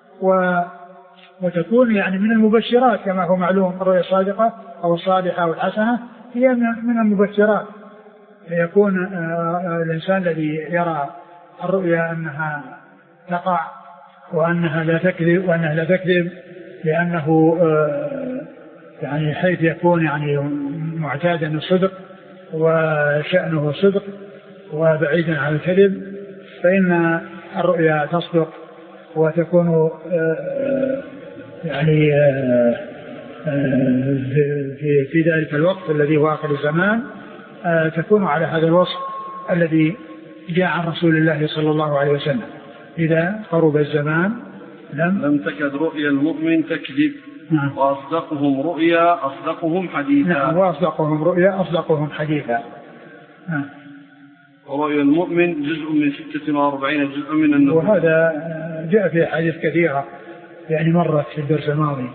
Speaker 2: وتكون يعني من المبشرات، كما هو معلوم الرؤيا الصادقة أو الصالحة أو الحسنة هي من المبشرات. يكون الإنسان الذي يرى الرؤيا أنها تقع وأنها لا تكذب لأنه يعني حيث يكون يعني معتادا الصدق وشأنه الصدق وبعيدا عن الكذب، فإن الرؤيا تصدق وتكون يعني في ذلك الوقت الذي هو آخر الزمان تكون على هذا الوصف الذي جاء عن رسول الله صلى الله عليه وسلم: إذا قرب الزمان
Speaker 1: لم تكد رؤيا المؤمن تكذب. نعم. وأصدقهم رؤيا أصدقهم حديثا.
Speaker 2: نعم. وأصدقهم رؤيا أصدقهم حديثا. نعم.
Speaker 1: ورؤيا المؤمن جزء من 46 جزء من النبوة.
Speaker 2: وهذا جاء في حديث كثيرة يعني مرت في الدرس الماضي.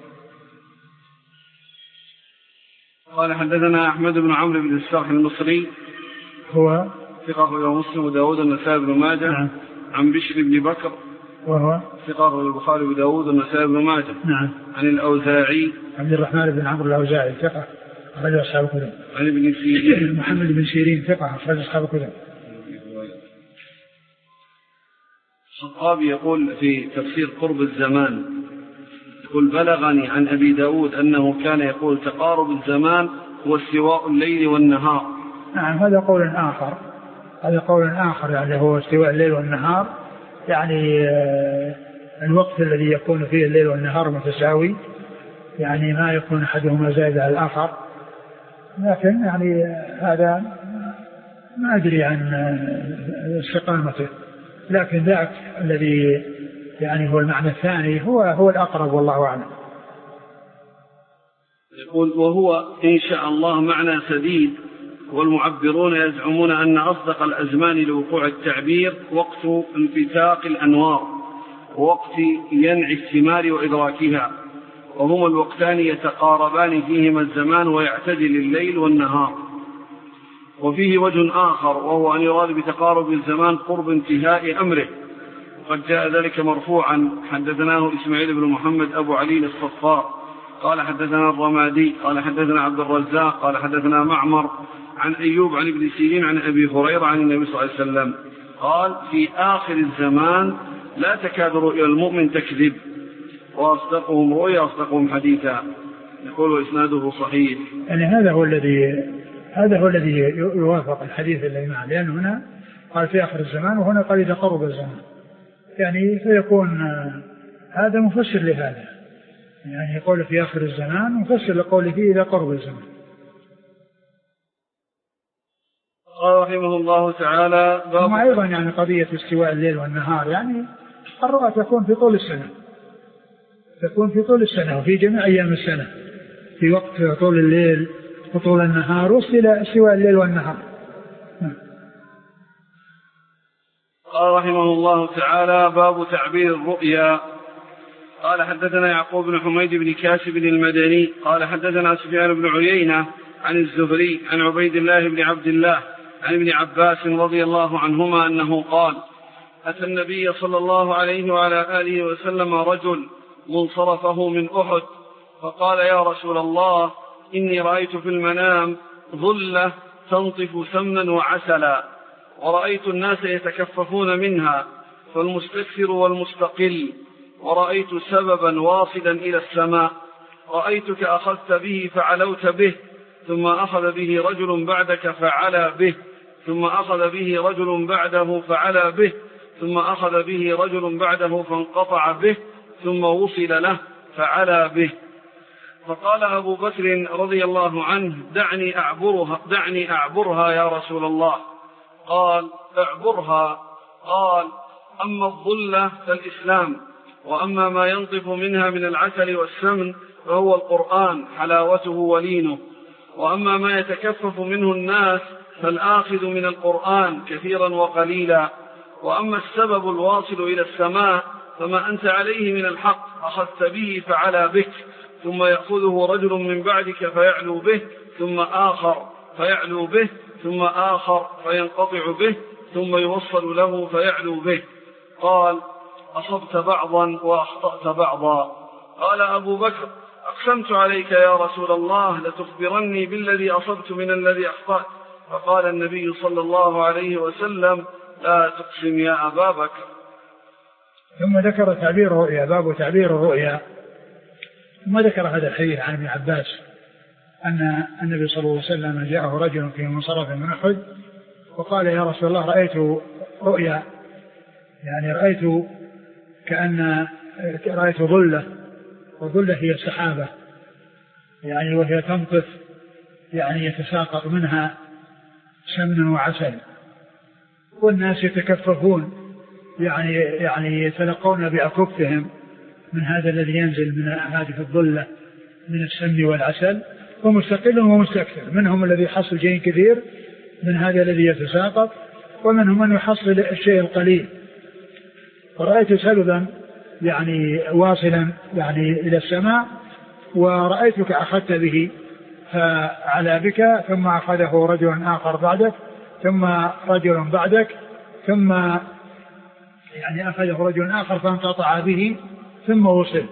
Speaker 1: قال: حدثنا أحمد بن عمرو بن السرح المصري
Speaker 2: هو
Speaker 1: ثقة أخرجه مسلم وداود والنسائي بن ماجه. نعم. عن بشر بن بكر
Speaker 2: وهو
Speaker 1: ثقة أخرجه البخاري وداود والنسائي بن ماجه.
Speaker 2: نعم.
Speaker 1: عن الأوزاعي
Speaker 2: عبد الرحمن بن عمرو الأوزاعي ثقة أخرج أصحاب الكتب.
Speaker 1: عن ابن سيرين
Speaker 2: محمد بن سيرين ثقة أخرج أصحاب الكتب.
Speaker 1: الخطابي يقول في تفسير قرب الزمان، يقول بلغني عن أبي داود أنه كان يقول تقارب الزمان هو استواء الليل والنهار.
Speaker 2: نعم هذا قول آخر، هذا قول آخر يعني هو استواء الليل والنهار، يعني الوقت الذي يكون فيه الليل والنهار متساوي، يعني ما يكون أحدهما زائد على الآخر. لكن يعني هذا ما أدري عن استقامته، لكن ذاك الذي يعني هو المعنى الثاني هو الأقرب والله أعلم.
Speaker 1: يقول وهو إن شاء الله معنى سديد، والمعبرون يزعمون أن أصدق الأزمان لوقوع التعبير وقت انفتاق الأنوار ووقت ينع الثمار وإدراكها، وهما الوقتان يتقاربان فيهما الزمان ويعتدل الليل والنهار. وفيه وجه آخر وهو أن يراد بتقارب الزمان قرب انتهاء أمره، وقد جاء ذلك مرفوعا. حدثناه إسماعيل بن محمد أبو علي الصفار قال حدثنا الرمادي قال حدثنا عبد الرزاق قال حدثنا معمر عن أيوب عن ابن سيرين عن أبي هريرة عن النبي صلى الله عليه وسلم قال في آخر الزمان لا تكاد رؤيا المؤمن تكذب، وأصدقهم رؤيا أصدقهم حديثا. يقول إسناده صحيح.
Speaker 2: يعني هذا هو الذي يوافق الحديث الذي معه، لأن هنا قال في آخر الزمان وهنا قال إذا قرب الزمان، يعني فيكون هذا مفسر لهذا، يعني يقول في آخر الزمان مفسر لقوله فيه إذا قرب الزمان.
Speaker 1: قال رحمه الله تعالى
Speaker 2: ثم أيضا يعني قضية استواء الليل والنهار، يعني الرؤى تكون في طول السنة، تكون في طول السنة وفي جميع أيام السنة، في وقت طول الليل وطول النهار واستواء الليل والنهار.
Speaker 1: قال رحمه الله تعالى باب تعبير الرؤيا. قال حدثنا يعقوب بن حميد بن كاسب المدني قال حدثنا سفيان بن عيينة عن الزهري عن عبيد الله بن عبد الله عن ابن عباس رضي الله عنهما أنه قال أتى النبي صلى الله عليه وعلى آله وسلم رجل منصرفه من أحد فقال يا رسول الله إني رأيت في المنام ظلة تنطف سمنا وعسلا، ورأيت الناس يتكففون منها فالمستكثر والمستقل، ورأيت سببا واصلا إلى السماء، رأيتك أخذت به فعلوت به، ثم أخذ به رجل بعدك فعلى به، ثم أخذ به رجل بعده فعلى به، ثم أخذ به رجل بعده فانقطع به، ثم وصل له فعلى به. فقال أبو بكر رضي الله عنه دعني أعبرها يا رسول الله. قال اعبرها. قال أما الظلة فالإسلام، وأما ما ينطف منها من العسل والسمن فهو القرآن حلاوته ولينه، وأما ما يتكفف منه الناس فالآخذ من القرآن كثيرا وقليلا، وأما السبب الواصل إلى السماء فما أنت عليه من الحق أخذت به فعلى بك، ثم يأخذه رجل من بعدك فيعلو به، ثم آخر فيعلو به، ثم آخر فينقطع به، ثم يوصل له فيعلو به. قال أصبت بعضا وأخطأت بعضا. قال أبو بكر أقسمت عليك يا رسول الله لتخبرني بالذي أصبت من الذي أخطأت. فقال النبي صلى الله عليه وسلم لا تقسم يا أبا بكر.
Speaker 2: ثم ذكر تعبير الرؤيا، باب تعبير الرؤيا. ثم ذكر هذا الحديث عن ابن عباس أن النبي صلى الله عليه وسلم جاءه رجل في منصرف من أحد وقال يا رسول الله رأيت رؤيا، يعني رأيت ظلة، والظلة هي السحابة، يعني وهي تنطف، يعني يتساقط منها سمن وعسل، والناس يتكففون، يعني يتلقون بأكفهم من هذا الذي ينزل من هذه الظلة من السمن والعسل، ومستقل ومستكثر، منهم الذي يحصل شيء كثير من هذا الذي يتساقط، ومنهم من يحصل الشيء القليل. ورأيت سببا يعني واصلا يعني إلى السماء، ورأيتك أخذت به فعلى بك، ثم أخذه رجل آخر بعدك، ثم رجل بعدك، ثم يعني أخذه رجل آخر فانقطع به ثم وصل،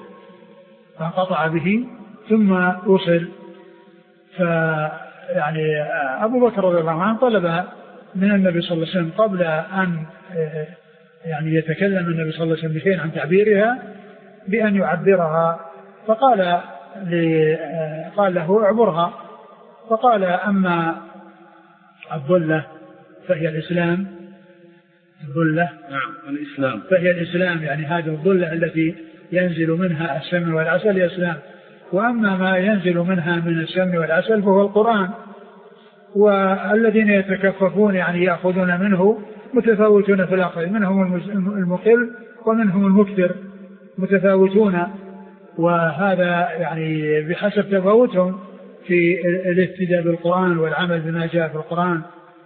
Speaker 2: فيعني أبو بكر رضي الله عنه طلب من النبي صلى الله عليه وسلم قبل أن يعني يتكلم النبي صلى الله عليه وسلم بشيء عن تعبيرها بأن يعبرها، فقال قال له اعبرها، فقال أما الظلة فهي الإسلام، الظلة
Speaker 1: نعم الإسلام
Speaker 2: فهي الإسلام، يعني هذه الظلة التي ينزل منها السمن والعسل هي الإسلام، وأما ما ينزل منها من السمن والعسل فهو القرآن، والذين يتكففون يعني يأخذون منه متفاوتون في الأخذ، منهم المقل ومنهم المكثر، متفاوتون، وهذا يعني بحسب تفاوتهم في الاهتداء بالقرآن والعمل بما جاء في القرآن.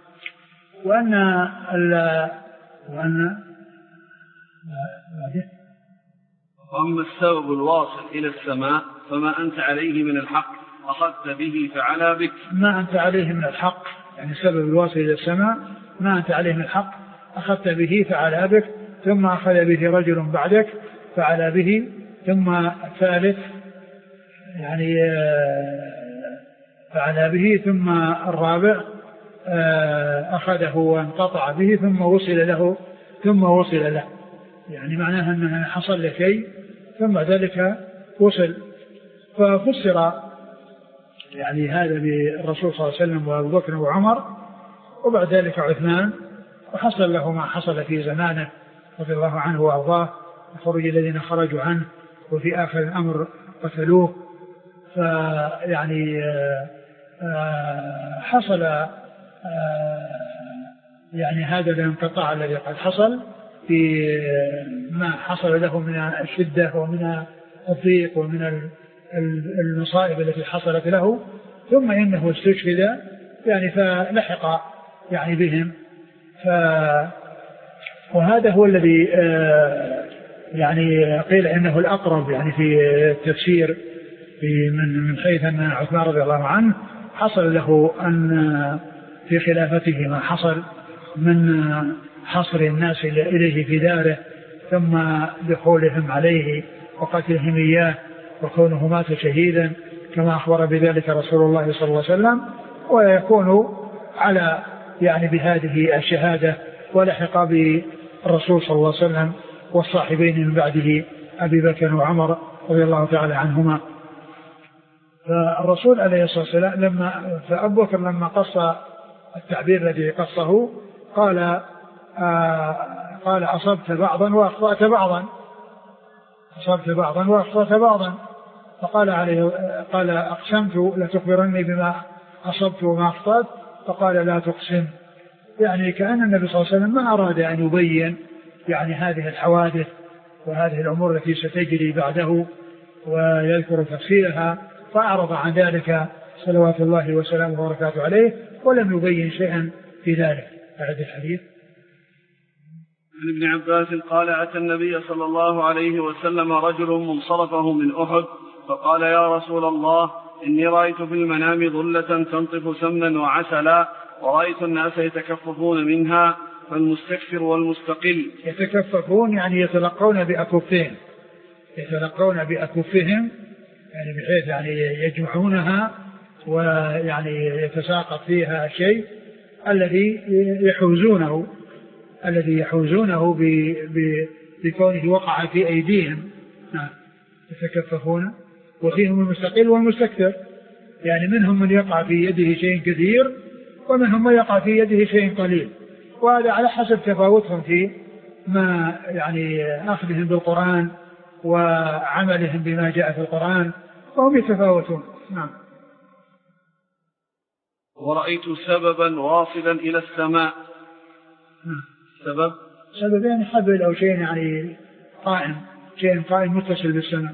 Speaker 1: وأما السبب الواصل إلى السماء فما أنت عليه من الحق أخذت به فعلى بك.
Speaker 2: ما أنت عليه من الحق، يعني السبب الواصل إلى السماء ما أنت عليه من الحق أخذت به فعلى بك، ثم أخذ به رجل بعدك فعلى به، ثم الثالث يعني فعلى به، ثم الرابع أخذه وانقطع به ثم وصل له، يعني معناها أنه حصل له شيء ثم ذلك وصل. ففسر يعني هذا بالرسول صلى الله عليه وسلم وأبو بكر وعمر وبعد ذلك عثمان، وحصل له ما حصل في زمانه رضي الله عنه وأرضاه، الخروج الذين خرجوا عنه وفي آخر الأمر قتلوه. فيعني حصل يعني هذا الانقطاع الذي قد حصل في ما حصل له من الشدة ومن الضيق ومن المصائب التي حصلت له، ثم إنه استشهد يعني فلحق يعني بهم. وهذا هو الذي يعني قيل إنه الأقرب يعني في التفسير من حيث أن عثمان رضي الله عنه حصل له أن في خلافته ما حصل من حصر الناس إليه في داره، ثم دخولهم عليه وقتلهم إياه وكونه مات شهيدا كما أخبر بذلك رسول الله صلى الله عليه وسلم، ويكون على يعني بهذه الشهادة ولحق بالرسول صلى الله عليه وسلم والصاحبين من بعده أبي بكر وعمر رضي الله تعالى عنهما. فالرسول عليه الصلاة والسلام فأبو بكر لما قص التعبير الذي قصه قال أصبت بعضا وأخطأت بعضا، أصبت بعضا وأخطأت بعضا، فقال عليه قال أقسمت لتخبرني بما أصبت وما أخطأت، فقال لا تقسم، يعني كأن النبي صلى الله عليه وسلم ما أراد أن يبين يعني هذه الحوادث وهذه الأمور التي ستجري بعده ويذكر تفصيلها، فأعرض عن ذلك صلوات الله وسلامه وبركاته عليه ولم يبين شيئا في ذلك. بعد الحديث
Speaker 1: عن ابن عباس قال أتى النبي صلى الله عليه وسلم رجل منصرفه من أحد فقال يا رسول الله إني رأيت في المنام ظلة تنطف سمنا وعسلا ورأيت الناس يتكففون منها فالمستكثر والمستقل.
Speaker 2: يتكففون يعني يتلقون بأكفهم، يتلقون بأكفهم يعني بحيث يعني يجمعونها ويعني يتساقط فيها شيء الذي يحوزونه بكونه وقع في أيديهم. يتكففون. وفيهم المستقل والمستكثر، يعني منهم من يقع في يده شيء كثير ومنهم من يقع في يده شيء قليل، وهذا على حسب تفاوتهم في ما يعني أخذهم بالقرآن وعملهم بما جاء في القرآن، وهم يتفاوتون. نعم.
Speaker 1: ورأيت سببا واصلا إلى السماء.
Speaker 2: سبب يعني حبل أو شيء يعني قائم، شيء قائم متصل بالسماء.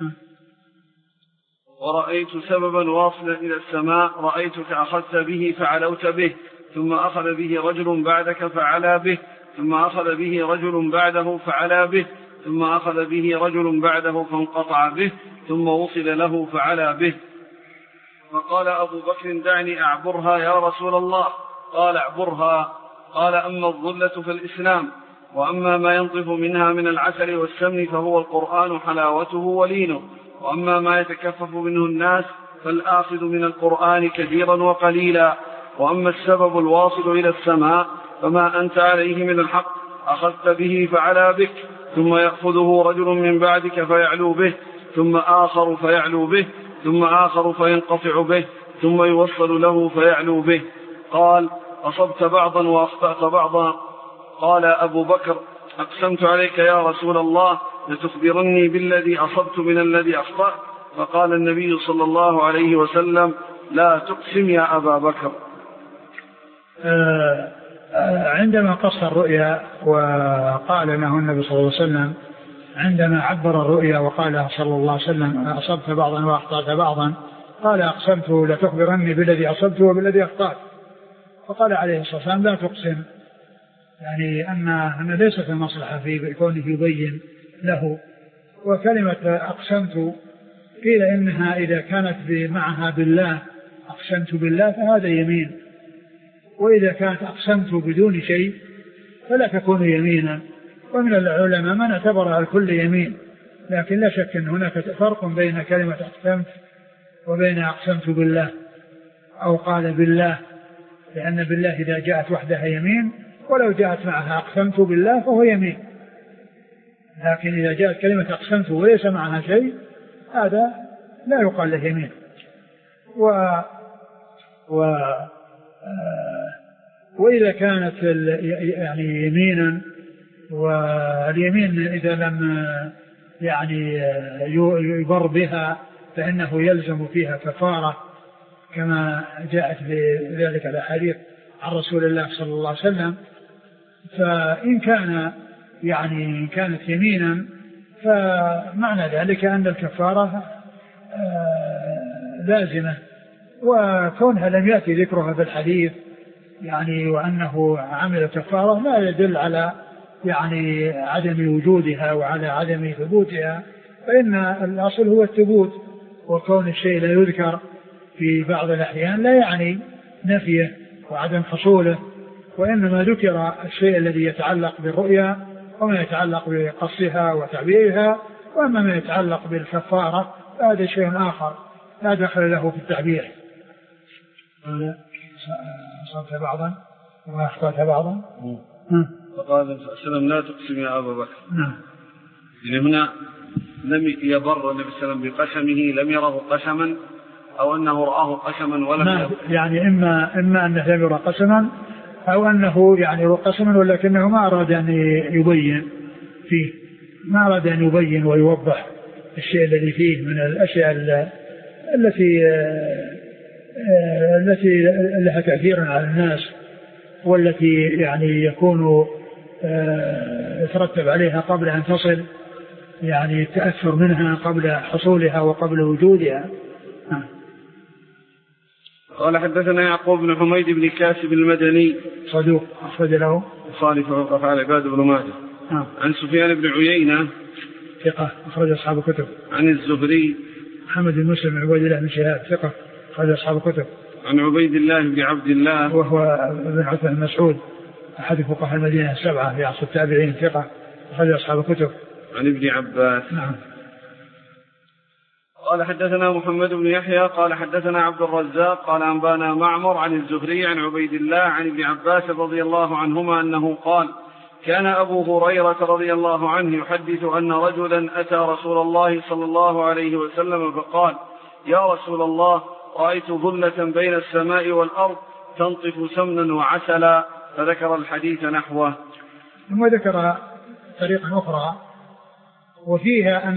Speaker 1: ورأيت سببا واصلا إلى السماء رأيتك أخذت به فعلوت به، ثم أخذ به رجل بعدك فعلى به، ثم أخذ به رجل بعده فعلى به، ثم أخذ به رجل بعده فانقطع به، ثم وصل له فعلى به. فقال أبو بكر دعني أعبرها يا رسول الله. قال اعبرها. قال أما الظلة في الإسلام، وأما ما ينطف منها من العسل والسمن فهو القرآن حلاوته ولينه، وأما ما يتكفف منه الناس فالآخذ من القرآن كثيرا وقليلا. وأما السبب الواصل إلى السماء فما أنت عليه من الحق فأخذت به فعلى بك، ثم يأخذه رجل من بعدك فيعلو به، ثم آخر فيعلو به، ثم آخر فينقطع به، ثم يوصل له فيعلو به. قال: أصبت بعضا وأخطأت بعضا. قال أبو بكر: أقسمت عليك يا رسول الله لتخبرني بالذي أصبت من الذي أخطأت. فقال النبي صلى الله عليه وسلم: لا تقسم يا أبا بكر.
Speaker 2: عندما قص الرؤيا وقال له النبي صلى الله عليه وسلم، عندما عبر الرؤيا وقال صلى الله عليه وسلم: أصبت بعضا وأخطأت بعضا، قال: أقسمت لتخبرني بالذي أصبت وبالذي أخطأت. فقال عليه الصلاة والسلام: لا تقسم، يعني أن ليست المصلحة في كونه يبين له. وكلمة أقسمت قيل إنها إذا كانت معها بالله، أقسمت بالله، فهذا يمين، وإذا كانت أقسمت بدون شيء فلا تكون يمينا. ومن العلماء من اعتبرها الكل يمين، لكن لا شك أن هناك فرق بين كلمة أقسمت وبين أقسمت بالله أو قال بالله، لأن بالله إذا جاءت وحدها يمين، ولو جاءت معها أقسمت بالله فهو يمين. لكن إذا جاءت كلمة أقسمت وليس معها شيء هذا لا يقال له يمين. وإذا كانت يعني يمينا، واليمين إذا لم يعني يبر بها فإنه يلزم فيها كفارة، كما جاءت بذلك الأحاديث عن رسول الله صلى الله عليه وسلم. فإن كان يعني كانت يمينا فمعنى ذلك أن الكفارة لازمة، وكونها لم يأتي ذكرها في الحديث يعني وأنه عمل كفارة لا يدل على يعني عدم وجودها وعلى عدم ثبوتها، فإن الأصل هو الثبوت، وكون الشيء لا يذكر في بعض الأحيان لا يعني نفيه وعدم حصوله، وإنما ذكر الشيء الذي يتعلق بالرؤيا وما يتعلق بقصها وتعبيرها، وأما ما يتعلق بالكفارة فهذا شيء آخر لا دخل له في التعبير. أصبت بعضا وأخطأت بعضا.
Speaker 1: فقال النبي صلى الله عليه وسلم: لا تقسم يا أبا بكر.
Speaker 2: نعم.
Speaker 1: هنا لم يبر النبي صلى الله عليه وسلم بقسمه، لم يره قسما أو أنه رآه قسما ولم
Speaker 2: يعني إما أنه لم يرى قسما أو أنه يعني يرى قسما، ولكنه ما أراد أن يبين فيه، ما أراد أن يبين ويوضح الشيء الذي فيه من الأشياء التي لها تأثير على الناس، والتي يعني يكون يترتب عليها قبل أن تصل، يعني التأثر منها قبل حصولها وقبل وجودها.
Speaker 1: قال: حدثنا يعقوب بن حميد بن كاسب المدني
Speaker 2: صدوق أخرج له
Speaker 1: صالح وقفال عباد بن ماجه. عن سفيان بن عيينة
Speaker 2: ثقة أخرج أصحاب الكتب.
Speaker 1: عن الزهري
Speaker 2: محمد بن مسلم بن عبيد الله بن شهاب ثقة أخرج أصحاب الكتب.
Speaker 1: عن عبيد الله بن عبد الله
Speaker 2: وهو بن عثمان بن مسعود أحد فقهاء المدينة السبعة في عصر التابعين ثقة أخرج أصحاب الكتب.
Speaker 1: عن ابن عباس.
Speaker 2: نعم.
Speaker 1: قال: حدثنا محمد بن يحيى قال حدثنا عبد الرزاق قال أنبانا معمر عن الزهري عن عبيد الله عن ابن عباس رضي الله عنهما أنه قال: كان أبو هريرة رضي الله عنه يحدث أن رجلا أتى رسول الله صلى الله عليه وسلم فقال: يا رسول الله، رأيت ظلة بين السماء والأرض تنطف سمنا وعسلا، فذكر الحديث نحوه.
Speaker 2: ثم ذكر طريقة أخرى وفيها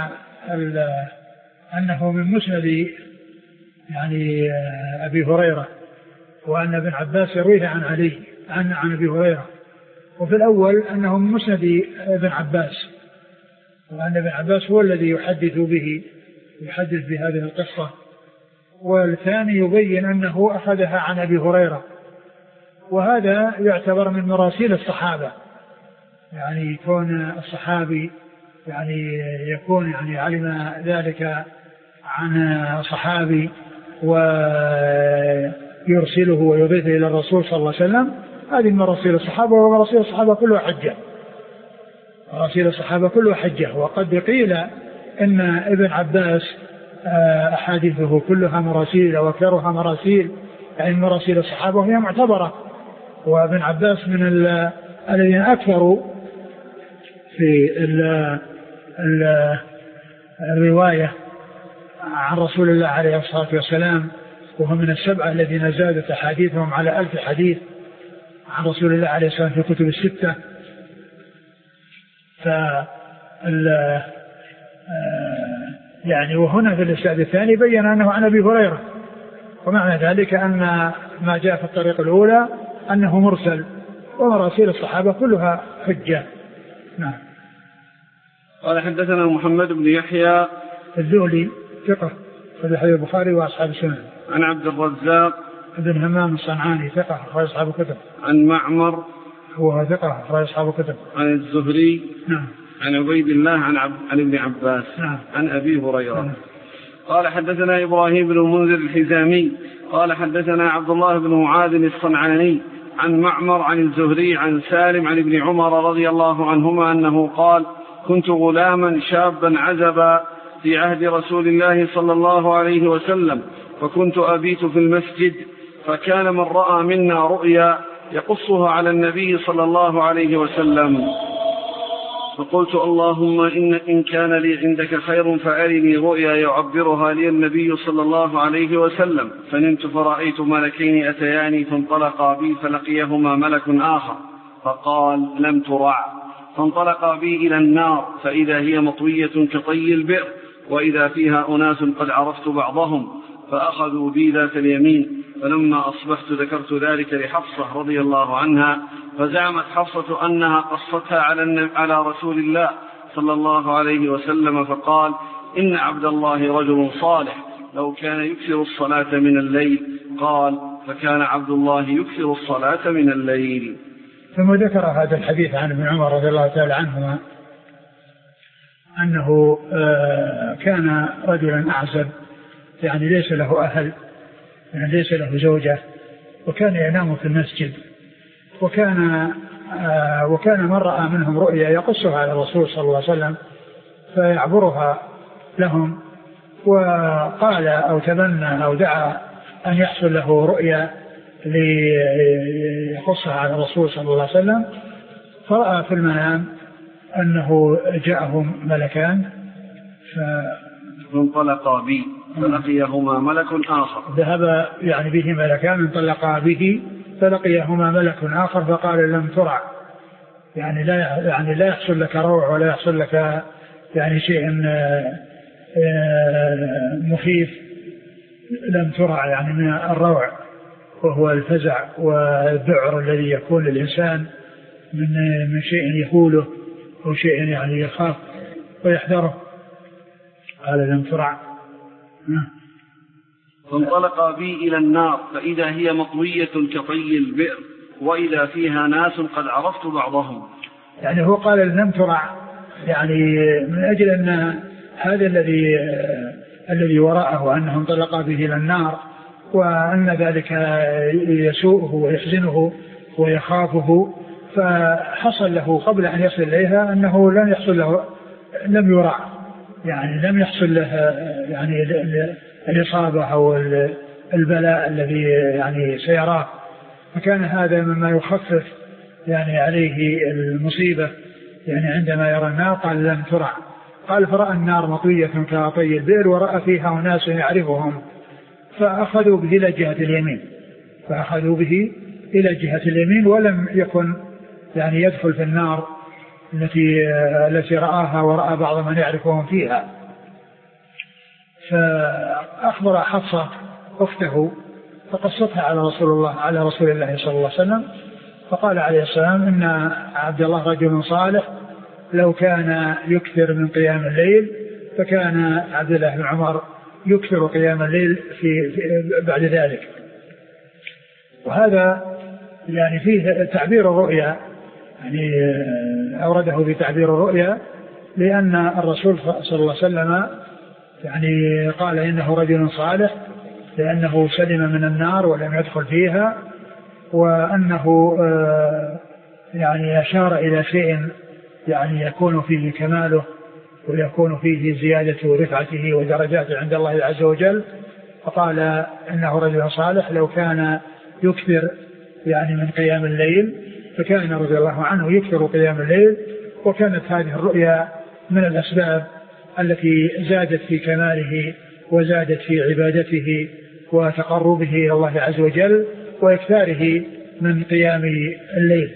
Speaker 2: أنه من مسند يعني أبي هريرة، وأن ابن عباس يرويه عن علي عن أبي هريرة. وفي الأول أنه من مسند ابن عباس، وأن ابن عباس هو الذي يحدث بهذه القصة. والثاني يبين أنه أخذها عن أبي هريرة، وهذا يعتبر من مراسيل الصحابة، يعني يكون الصحابي يعني يكون يعني علم ذلك عن صحابي ويرسله ويضيفه إلى الرسول صلى الله عليه وسلم. هذه مراسيل الصحابة، ومراسيل الصحابة كلها حجة، مراسيل الصحابة كلها حجة. وقد قيل إن ابن عباس أحاديثه كلها مراسيل أو أكثرها مراسيل، يعني مراسيل الصحابة وهي معتبرة، وابن عباس من الذين أكثروا في الرواية عن رسول الله عليه الصلاة والسلام، وهو من السبعة الذين زادت أحاديثهم على 1000 حديث عن رسول الله عليه الصلاة والسلام في كتب الستة. يعني وهنا في الإسناد الثاني بين أنه عن أبي هريرة، ومعنى ذلك أن ما جاء في الطريق الأولى أنه مرسل، ومراسيل الصحابة كلها حجة. نعم.
Speaker 1: قال حدثنا محمد بن يحيى
Speaker 2: الذهلي ثقة في حديث البخاري وأصحاب السنن.
Speaker 1: عن عبد الرزاق
Speaker 2: بن همام الصنعاني ثقة أخرج أصحاب الكتب.
Speaker 1: عن معمر
Speaker 2: هو ثقة أخرج أصحاب الكتب.
Speaker 1: عن الزهري
Speaker 2: نعم.
Speaker 1: عن عبيد الله عن ابن عباس.
Speaker 2: نعم.
Speaker 1: عن أبي هريرة.
Speaker 2: نعم.
Speaker 1: قال حدثنا إبراهيم بن المنذر الحزامي قال حدثنا عبد الله بن معاذ الصنعاني عن معمر عن الزهري عن سالم عن ابن عمر رضي الله عنهما أنه قال: كنت غلاما شابا عزبا في عهد رسول الله صلى الله عليه وسلم، فكنت أبيت في المسجد، فكان من رأى منا رؤيا يقصها على النبي صلى الله عليه وسلم، فقلت: اللهم إن كان لي عندك خير فأرني رؤيا يعبرها لي النبي صلى الله عليه وسلم. فنمت فرأيت ملكين أتياني فانطلقا بي، فلقيهما ملك آخر فقال: لم ترع. فانطلقا بي إلى النار، فإذا هي مطوية كطي البئر، وإذا فيها أناس قد عرفت بعضهم، فأخذوا بي ذات اليمين. فلما أصبحت ذكرت ذلك لحفصة رضي الله عنها، فزعمت حفصة أنها قصتها على رسول الله صلى الله عليه وسلم، فقال: إن عبد الله رجل صالح لو كان يكثر الصلاة من الليل. قال: فكان عبد الله يكثر الصلاة من الليل.
Speaker 2: ثم ذكر هذا الحديث عن ابن عمر رضي الله تعالى عنهما أنه كان رجلا أعزب، يعني ليس له أهل، يعني ليس له زوجة، وكان ينام في المسجد، وكان من رأى منهم رؤيا يقصها على الرسول صلى الله عليه وسلم فيعبرها لهم، وقال أو تمنى أو دعا أن يحصل له رؤيا ليقصها على الرسول صلى الله عليه وسلم، فرأى في المنام أنه جاءهم ملكان
Speaker 1: فانطلقا به فلقيهما ملك آخر،
Speaker 2: ذهب يعني به ملكان، انطلقا به فلقيهما ملك آخر فقال: لم ترع، يعني لا يحصل لك روع ولا يحصل لك يعني شيء مخيف. لم ترع يعني من الروع، وهو الفزع والذعر الذي يكون للإنسان من شيء يهوله أو شيء يعني يخاف ويحذره. قال: لم ترع.
Speaker 1: فانطلقا بي إلى النار، فإذا هي مطوية كطي البئر، وإذا فيها ناس قد عرفت بعضهم.
Speaker 2: يعني هو قال: لم ترع، يعني من أجل أن هذا الذي وراءه أنه انطلقا به إلى النار، وأن ذلك يسوءه ويحزنه ويخافه، فحصل له قبل أن يصل إليها أنه لم يرع، يعني لم يحصل له يعني الإصابة أو البلاء الذي يعني سيراه، فكان هذا مما يخفف يعني عليه المصيبة. يعني عندما يرى النار قال: لم ترع. قال: فرأى النار مطوية كطي البئر، ورأى فيها أناس يعرفهم، فأخذوا به إلى جهة اليمين، ولم يكن يعني يدخل في النار التي رآها ورأى بعض من يعرفهم فيها. فأخبر حفصة أخته فقصتها على رسول الله صلى الله عليه وسلم، فقال عليه السلام: إن عبد الله رجل صالح لو كان يكثر من قيام الليل، فكان عبد الله بن عمر يكثر قيام الليل في بعد ذلك. وهذا يعني فيه تعبير الرؤيا، يعني أورده في تعبير الرؤيا، لأن الرسول صلى الله عليه وسلم يعني قال إنه رجل صالح لأنه سلم من النار ولم يدخل فيها، وأنه يعني أشار إلى شيء يعني يكون فيه كماله ويكون فيه زيادة رفعته ودرجاته عند الله عز وجل، فقال إنه رجل صالح لو كان يكثر يعني من قيام الليل، فكان رضي الله عنه يكثر قيام الليل، وكانت هذه الرؤيا من الأسباب التي زادت في كماله وزادت في عبادته وتقربه إلى الله عز وجل وإكثاره من قيام الليل.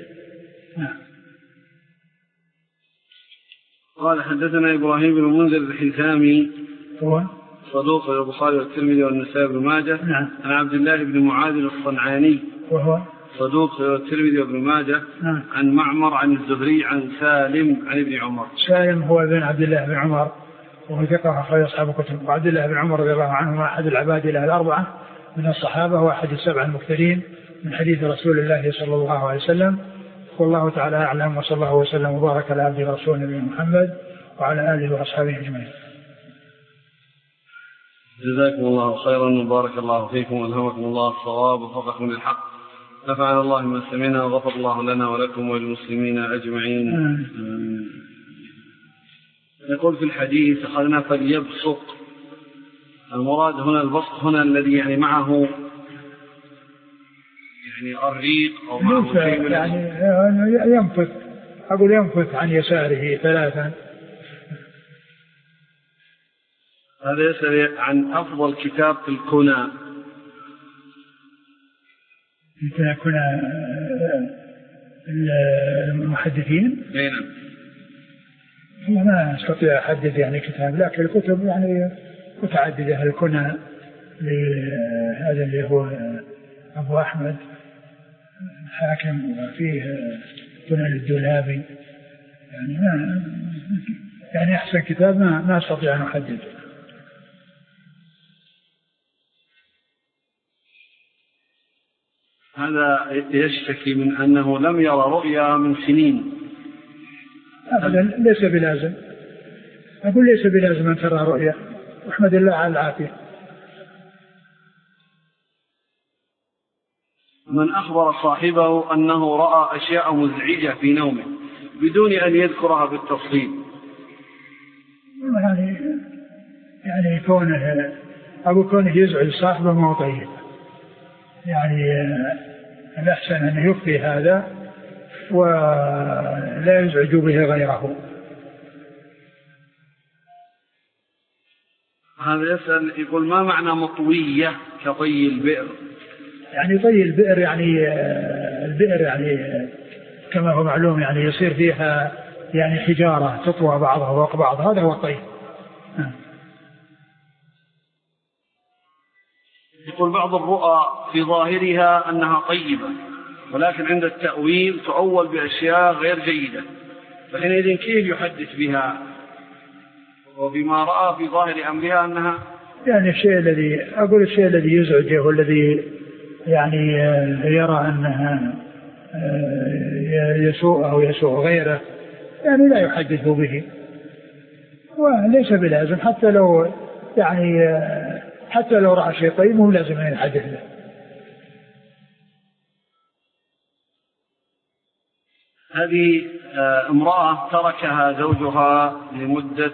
Speaker 1: قال حدثنا إبراهيم بن المنذر الحزامي
Speaker 2: هو
Speaker 1: صدوق البخاري والترمذي والنسائي بن ماجه.
Speaker 2: نعم.
Speaker 1: عن عبد الله بن معاذ الصنعاني
Speaker 2: وهو
Speaker 1: صدوق الترمذي وابن ماجه.
Speaker 2: نعم.
Speaker 1: عن معمر عن الزهري عن سالم عن ابن عمر.
Speaker 2: سالم هو بن عبد الله بن عمر وهو ثقة أخرج أصحاب الكتب. وعبد الله بن عمر رضي الله عنهما أحد العباد الأربعة من الصحابة وأحد السبع المكثرين من حديث رسول الله صلى الله عليه وسلم. والله تعالى أعلم، وصلى الله وسلم وبارك على عبده ورسوله نبينا محمد وعلى آله وأصحابه أجمعين.
Speaker 1: جزاكم الله خيرا وبارك الله فيكم والهمكم الله الصواب ووفقكم للحق. نفعنا الله بما سمعنا وغفر الله لنا ولكم وللمسلمين أجمعين. يقول في الحديث أخذنا فليبصق، المراد هنا البسط هنا الذي يعني معه يعني الريق أو معه شيء من
Speaker 2: يعني ينفث، أقول ينفث عن يساره ثلاثا.
Speaker 1: هذا يسأل عن أفضل كتاب في الكنى.
Speaker 2: كنا المحدثين.
Speaker 1: نعم.
Speaker 2: ما استطيع أحدد يعني كتاب، لكن الكتب يعني متعددة. الكنى لهذا اللي هو أبو أحمد الحاكم، وفيه كنى للدولابي. يعني أحسن كتاب ما استطيع أن أحدد.
Speaker 1: هذا يشتكي من أنه لم يرى رؤيا من سنين.
Speaker 2: أبدا ليس بلازم، أقول ليس بلازم أن ترى رؤيا، واحمد الله على العافية.
Speaker 1: من أخبر صاحبه أنه رأى أشياء مزعجة في نومه بدون أن يذكرها بالتفصيل.
Speaker 2: يعني كونه يزعج صاحبه ما هو طيب. يعني الأحسن أن يخفي هذا ولا يزعج به غيره.
Speaker 1: هذا يسأل يقول ما معنى مطوية كطي البئر؟
Speaker 2: يعني طي البئر يعني البئر يعني كما هو معلوم يعني يصير فيها يعني حجارة تطوى بعضها فوق بعض، هذا هو الطي.
Speaker 1: يقول بعض الرؤى في ظاهرها أنها طيبة، ولكن عند التأويل تؤول بأشياء غير جيدة، فحينئذ كيف يحدث بها وبما رأى في ظاهر أمرها أنها
Speaker 2: يعني الشيء الذي يزعجه والذي يعني يرى أنها يسوء أو يسوء غيره يعني لا يحدث به، وليس بلازم حتى لو رأى شيء طيب مو لازم أن يحدث له.
Speaker 1: هذه امرأة تركها زوجها لمدة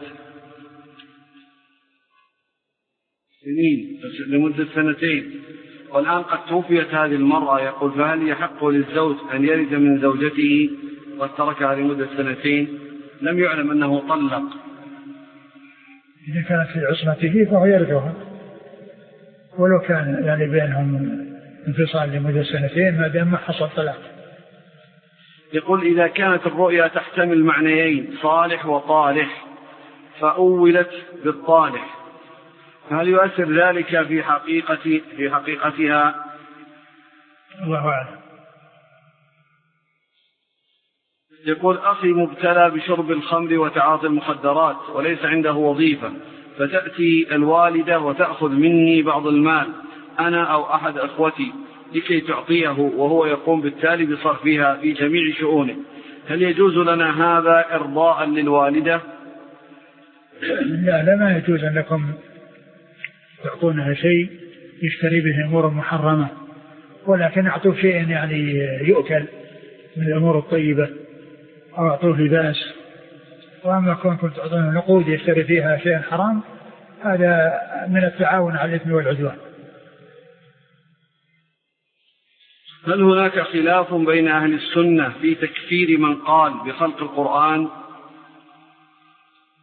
Speaker 1: سنين، لمدة 2 والآن قد توفيت هذه المرأة. يقول فهل يحق للزوج أن يرث من زوجته وتركها لمدة 2 لم يعلم أنه طلق؟
Speaker 2: إذا كانت في عصمته فهو يرثها، ولو كان يعني بينهم انفصال لمدة 2 ما دام ما حصل طلاق.
Speaker 1: يقول إذا كانت الرؤيا تحتمل معنيين صالح وطالح فأولت بالطالح، هل يؤثر ذلك في حقيقتها؟
Speaker 2: الله أعلم.
Speaker 1: يقول أخي مبتلى بشرب الخمر وتعاطي المخدرات وليس عنده وظيفة، فتأتي الوالدة وتأخذ مني بعض المال أنا أو أحد أخوتي لكي تعطيه، وهو يقوم بالتالي بصرفها في جميع شؤونه، هل يجوز لنا هذا إرضاء للوالدة؟
Speaker 2: لا ما يجوز أنكم تعطونها شيء يشتري به أمور محرمة، ولكن أعطوه شيء يعني يؤكل من الأمور الطيبة أو أعطوه لباس. وأما كونكم تعطونه نقود يشتري فيها شيء حرام هذا من التعاون على الإثم والعدوان.
Speaker 1: هل هناك خلاف بين أهل السنة في تكفير من قال بخلق القرآن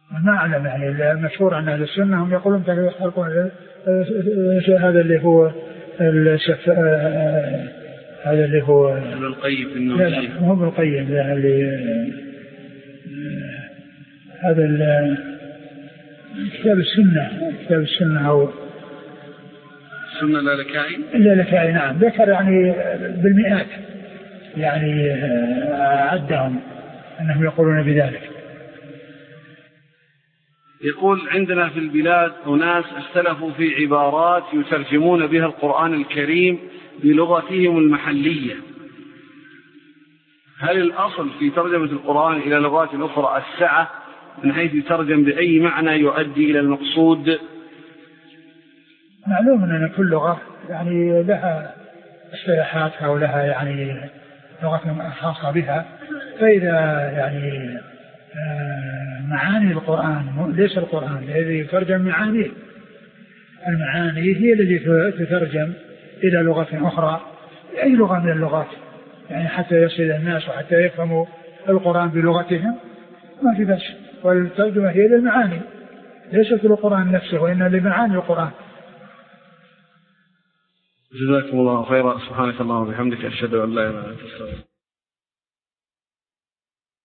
Speaker 2: ما أعلم يعني. المشهور عن أهل السنة هم يقولون يخلقون هذا اللي هو هذا اللي هو
Speaker 1: ابن القيم في
Speaker 2: النووي. لا هو ابن القيم هذا كتاب السنة أو
Speaker 1: السنة اللالكائي.
Speaker 2: اللالكائي نعم، ذكر يعني بالمئات يعني عدهم أنهم يقولون بذلك.
Speaker 1: يقول عندنا في البلاد أناس اختلفوا في عبارات يترجمون بها القرآن الكريم بلغتهم المحلية، هل الأصل في ترجمة القرآن إلى لغات أخرى السعة من حيث يترجم بأي معنى يؤدي إلى المقصود؟
Speaker 2: معلوم أن كل لغة يعني لها اصطلاحاتها ولها يعني لغة خاصة بها، فإذا يعني معاني القرآن ليس القرآن الذي يترجم معانيه، المعاني هي التي تترجم إلى لغة أخرى، أي لغة من اللغات يعني حتى يصل الناس وحتى يفهموا القرآن بلغتهم ما في بأس. والترجمة هي للمعاني ليست للقرآن نفسه وإنما لمعاني القرآن.
Speaker 1: جزاكم الله خيرا. سبحانك اللهم وبحمدك أشهد أن لا إله إلا أنت.